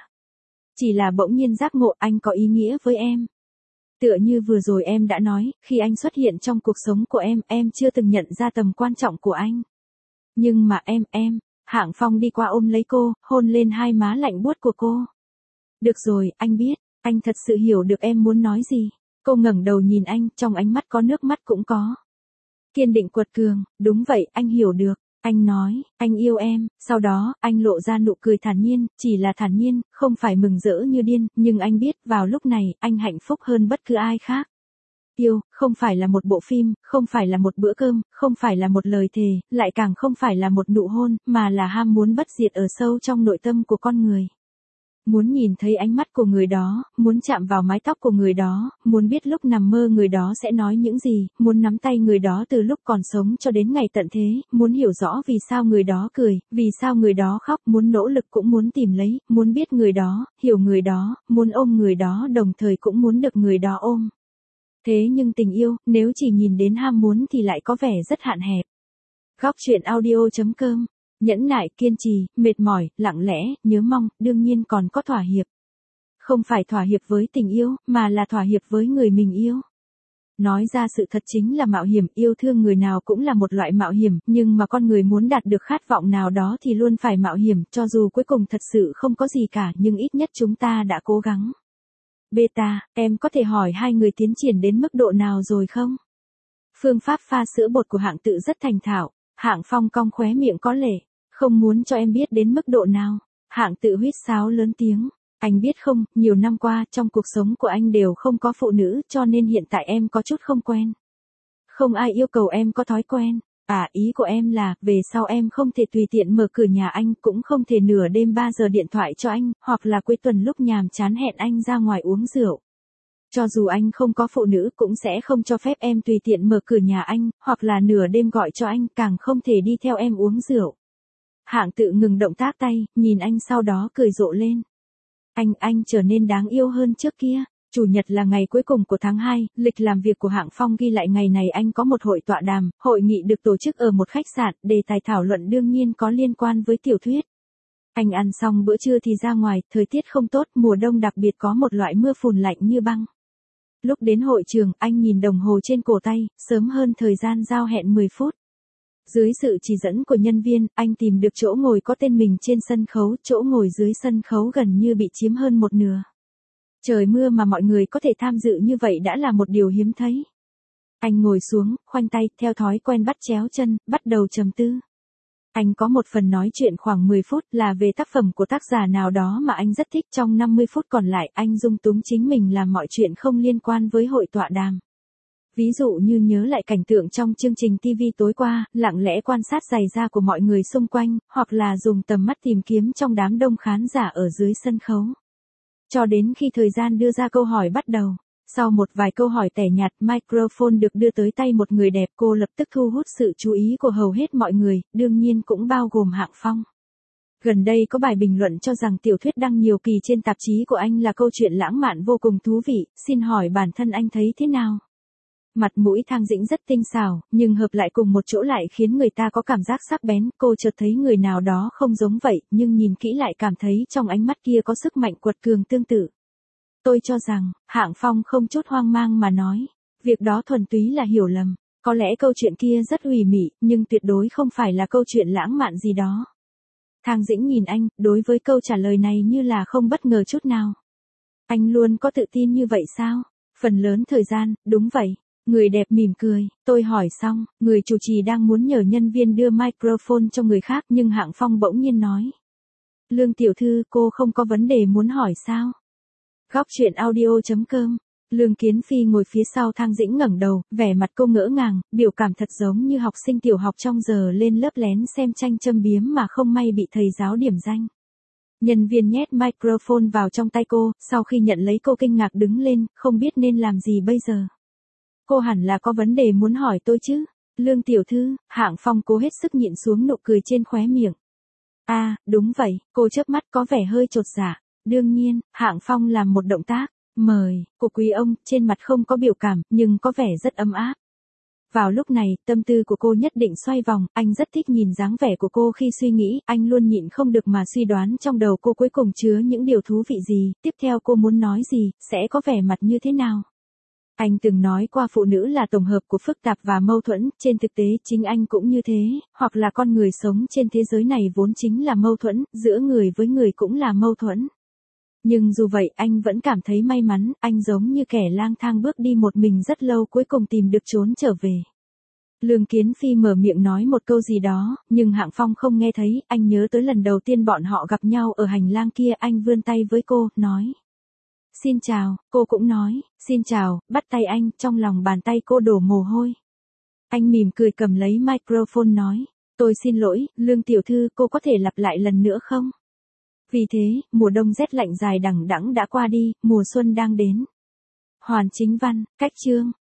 A: chỉ là bỗng nhiên giác ngộ anh có ý nghĩa với em. Tựa như vừa rồi em đã nói, khi anh xuất hiện trong cuộc sống của em chưa từng nhận ra tầm quan trọng của anh. Nhưng mà Hạng Phong đi qua ôm lấy cô, hôn lên hai má lạnh buốt của cô. Được rồi, anh biết, anh thật sự hiểu được em muốn nói gì. Cô ngẩng đầu nhìn anh, trong ánh mắt có nước mắt cũng có. Kiên định quật cường, đúng vậy, anh hiểu được. Anh nói, anh yêu em, sau đó, anh lộ ra nụ cười thản nhiên, chỉ là thản nhiên, không phải mừng rỡ như điên, nhưng anh biết, vào lúc này, anh hạnh phúc hơn bất cứ ai khác. Yêu, không phải là một bộ phim, không phải là một bữa cơm, không phải là một lời thề, lại càng không phải là một nụ hôn, mà là ham muốn bất diệt ở sâu trong nội tâm của con người. Muốn nhìn thấy ánh mắt của người đó, muốn chạm vào mái tóc của người đó, muốn biết lúc nằm mơ người đó sẽ nói những gì, muốn nắm tay người đó từ lúc còn sống cho đến ngày tận thế, muốn hiểu rõ vì sao người đó cười, vì sao người đó khóc, muốn nỗ lực cũng muốn tìm lấy, muốn biết người đó, hiểu người đó, muốn ôm người đó đồng thời cũng muốn được người đó ôm. Thế nhưng tình yêu, nếu chỉ nhìn đến ham muốn thì lại có vẻ rất hạn hẹp. Góc truyện audio.com. Nhẫn nại, kiên trì, mệt mỏi, lặng lẽ, nhớ mong, đương nhiên còn có thỏa hiệp. Không phải thỏa hiệp với tình yêu, mà là thỏa hiệp với người mình yêu. Nói ra sự thật chính là mạo hiểm, yêu thương người nào cũng là một loại mạo hiểm, nhưng mà con người muốn đạt được khát vọng nào đó thì luôn phải mạo hiểm, cho dù cuối cùng thật sự không có gì cả, nhưng ít nhất chúng ta đã cố gắng. Beta, em có thể hỏi hai người tiến triển đến mức độ nào rồi không? Phương pháp pha sữa bột của Hạng Tự rất thành thạo. Hạng Phong cong khóe miệng có lệ. Không muốn cho em biết đến mức độ nào. Hạng Tự huýt sáo lớn tiếng. Anh biết không, nhiều năm qua trong cuộc sống của anh đều không có phụ nữ, cho nên hiện tại em có chút không quen. Không ai yêu cầu em có thói quen. Ý của em là, về sau em không thể tùy tiện mở cửa nhà anh, cũng không thể nửa đêm 3 giờ điện thoại cho anh, hoặc là cuối tuần lúc nhàm chán hẹn anh ra ngoài uống rượu. Cho dù anh không có phụ nữ cũng sẽ không cho phép em tùy tiện mở cửa nhà anh, hoặc là nửa đêm gọi cho anh, càng không thể đi theo em uống rượu. Hạng Tự ngừng động tác tay, nhìn anh sau đó cười rộ lên. Anh trở nên đáng yêu hơn trước kia. Chủ nhật là ngày cuối cùng của tháng 2, lịch làm việc của Hạng Phong ghi lại ngày này anh có một hội tọa đàm, hội nghị được tổ chức ở một khách sạn, đề tài thảo luận đương nhiên có liên quan với tiểu thuyết. Anh ăn xong bữa trưa thì ra ngoài, thời tiết không tốt, mùa đông đặc biệt có một loại mưa phùn lạnh như băng. Lúc đến hội trường, anh nhìn đồng hồ trên cổ tay, sớm hơn thời gian giao hẹn 10 phút. Dưới sự chỉ dẫn của nhân viên, anh tìm được chỗ ngồi có tên mình trên sân khấu, chỗ ngồi dưới sân khấu gần như bị chiếm hơn một nửa. Trời mưa mà mọi người có thể tham dự như vậy đã là một điều hiếm thấy. Anh ngồi xuống, khoanh tay, theo thói quen bắt chéo chân, bắt đầu trầm tư. Anh có một phần nói chuyện khoảng 10 phút là về tác phẩm của tác giả nào đó mà anh rất thích, trong 50 phút còn lại anh dung túng chính mình làm mọi chuyện không liên quan với hội tọa đàm. Ví dụ như nhớ lại cảnh tượng trong chương trình TV tối qua, lặng lẽ quan sát giày da của mọi người xung quanh, hoặc là dùng tầm mắt tìm kiếm trong đám đông khán giả ở dưới sân khấu. Cho đến khi thời gian đưa ra câu hỏi bắt đầu. Sau một vài câu hỏi tẻ nhạt, microphone được đưa tới tay một người đẹp, cô lập tức thu hút sự chú ý của hầu hết mọi người, đương nhiên cũng bao gồm Hạng Phong. Gần đây có bài bình luận cho rằng tiểu thuyết đăng nhiều kỳ trên tạp chí của anh là câu chuyện lãng mạn vô cùng thú vị, xin hỏi bản thân anh thấy thế nào? Mặt mũi Thang Dĩnh rất tinh xảo, nhưng hợp lại cùng một chỗ lại khiến người ta có cảm giác sắc bén, cô chợt thấy người nào đó không giống vậy, nhưng nhìn kỹ lại cảm thấy trong ánh mắt kia có sức mạnh quật cường tương tự. Tôi cho rằng, Hạng Phong không chút hoang mang mà nói, việc đó thuần túy là hiểu lầm. Có lẽ câu chuyện kia rất ủy mị, nhưng tuyệt đối không phải là câu chuyện lãng mạn gì đó. Thang Dĩnh nhìn anh, đối với câu trả lời này như là không bất ngờ chút nào. Anh luôn có tự tin như vậy sao? Phần lớn thời gian, đúng vậy. Người đẹp mỉm cười, tôi hỏi xong, người chủ trì đang muốn nhờ nhân viên đưa microphone cho người khác nhưng Hạng Phong bỗng nhiên nói. Lương tiểu thư, cô không có vấn đề muốn hỏi sao? Góc chuyện audio.com. Lương Kiến Phi ngồi phía sau Thang Dĩnh ngẩng đầu, vẻ mặt cô ngỡ ngàng, biểu cảm thật giống như học sinh tiểu học trong giờ lên lớp lén xem tranh châm biếm mà không may bị thầy giáo điểm danh. Nhân viên nhét microphone vào trong tay cô, sau khi nhận lấy cô kinh ngạc đứng lên, không biết nên làm gì bây giờ. Cô hẳn là có vấn đề muốn hỏi tôi chứ? Lương tiểu thư, Hạng Phong cố hết sức nhịn xuống nụ cười trên khóe miệng. À, đúng vậy, cô chớp mắt có vẻ hơi chột dạ. Đương nhiên, Hạng Phong làm một động tác. Mời, của quý ông, trên mặt không có biểu cảm, nhưng có vẻ rất ấm áp. Vào lúc này, tâm tư của cô nhất định xoay vòng, anh rất thích nhìn dáng vẻ của cô khi suy nghĩ, anh luôn nhịn không được mà suy đoán trong đầu cô cuối cùng chứa những điều thú vị gì, tiếp theo cô muốn nói gì, sẽ có vẻ mặt như thế nào. Anh từng nói qua phụ nữ là tổng hợp của phức tạp và mâu thuẫn, trên thực tế chính anh cũng như thế, hoặc là con người sống trên thế giới này vốn chính là mâu thuẫn, giữa người với người cũng là mâu thuẫn. Nhưng dù vậy anh vẫn cảm thấy may mắn, anh giống như kẻ lang thang bước đi một mình rất lâu cuối cùng tìm được trốn trở về. Lương Kiến Phi mở miệng nói một câu gì đó, nhưng Hạng Phong không nghe thấy, anh nhớ tới lần đầu tiên bọn họ gặp nhau ở hành lang kia, anh vươn tay với cô, nói. Xin chào, cô cũng nói, xin chào, bắt tay anh, trong lòng bàn tay cô đổ mồ hôi. Anh mỉm cười cầm lấy microphone nói, tôi xin lỗi, Lương tiểu thư, cô có thể lặp lại lần nữa không? Vì thế, mùa đông rét lạnh dài đằng đẵng đã qua đi, mùa xuân đang đến. Hoàn Chính Văn, cách chương.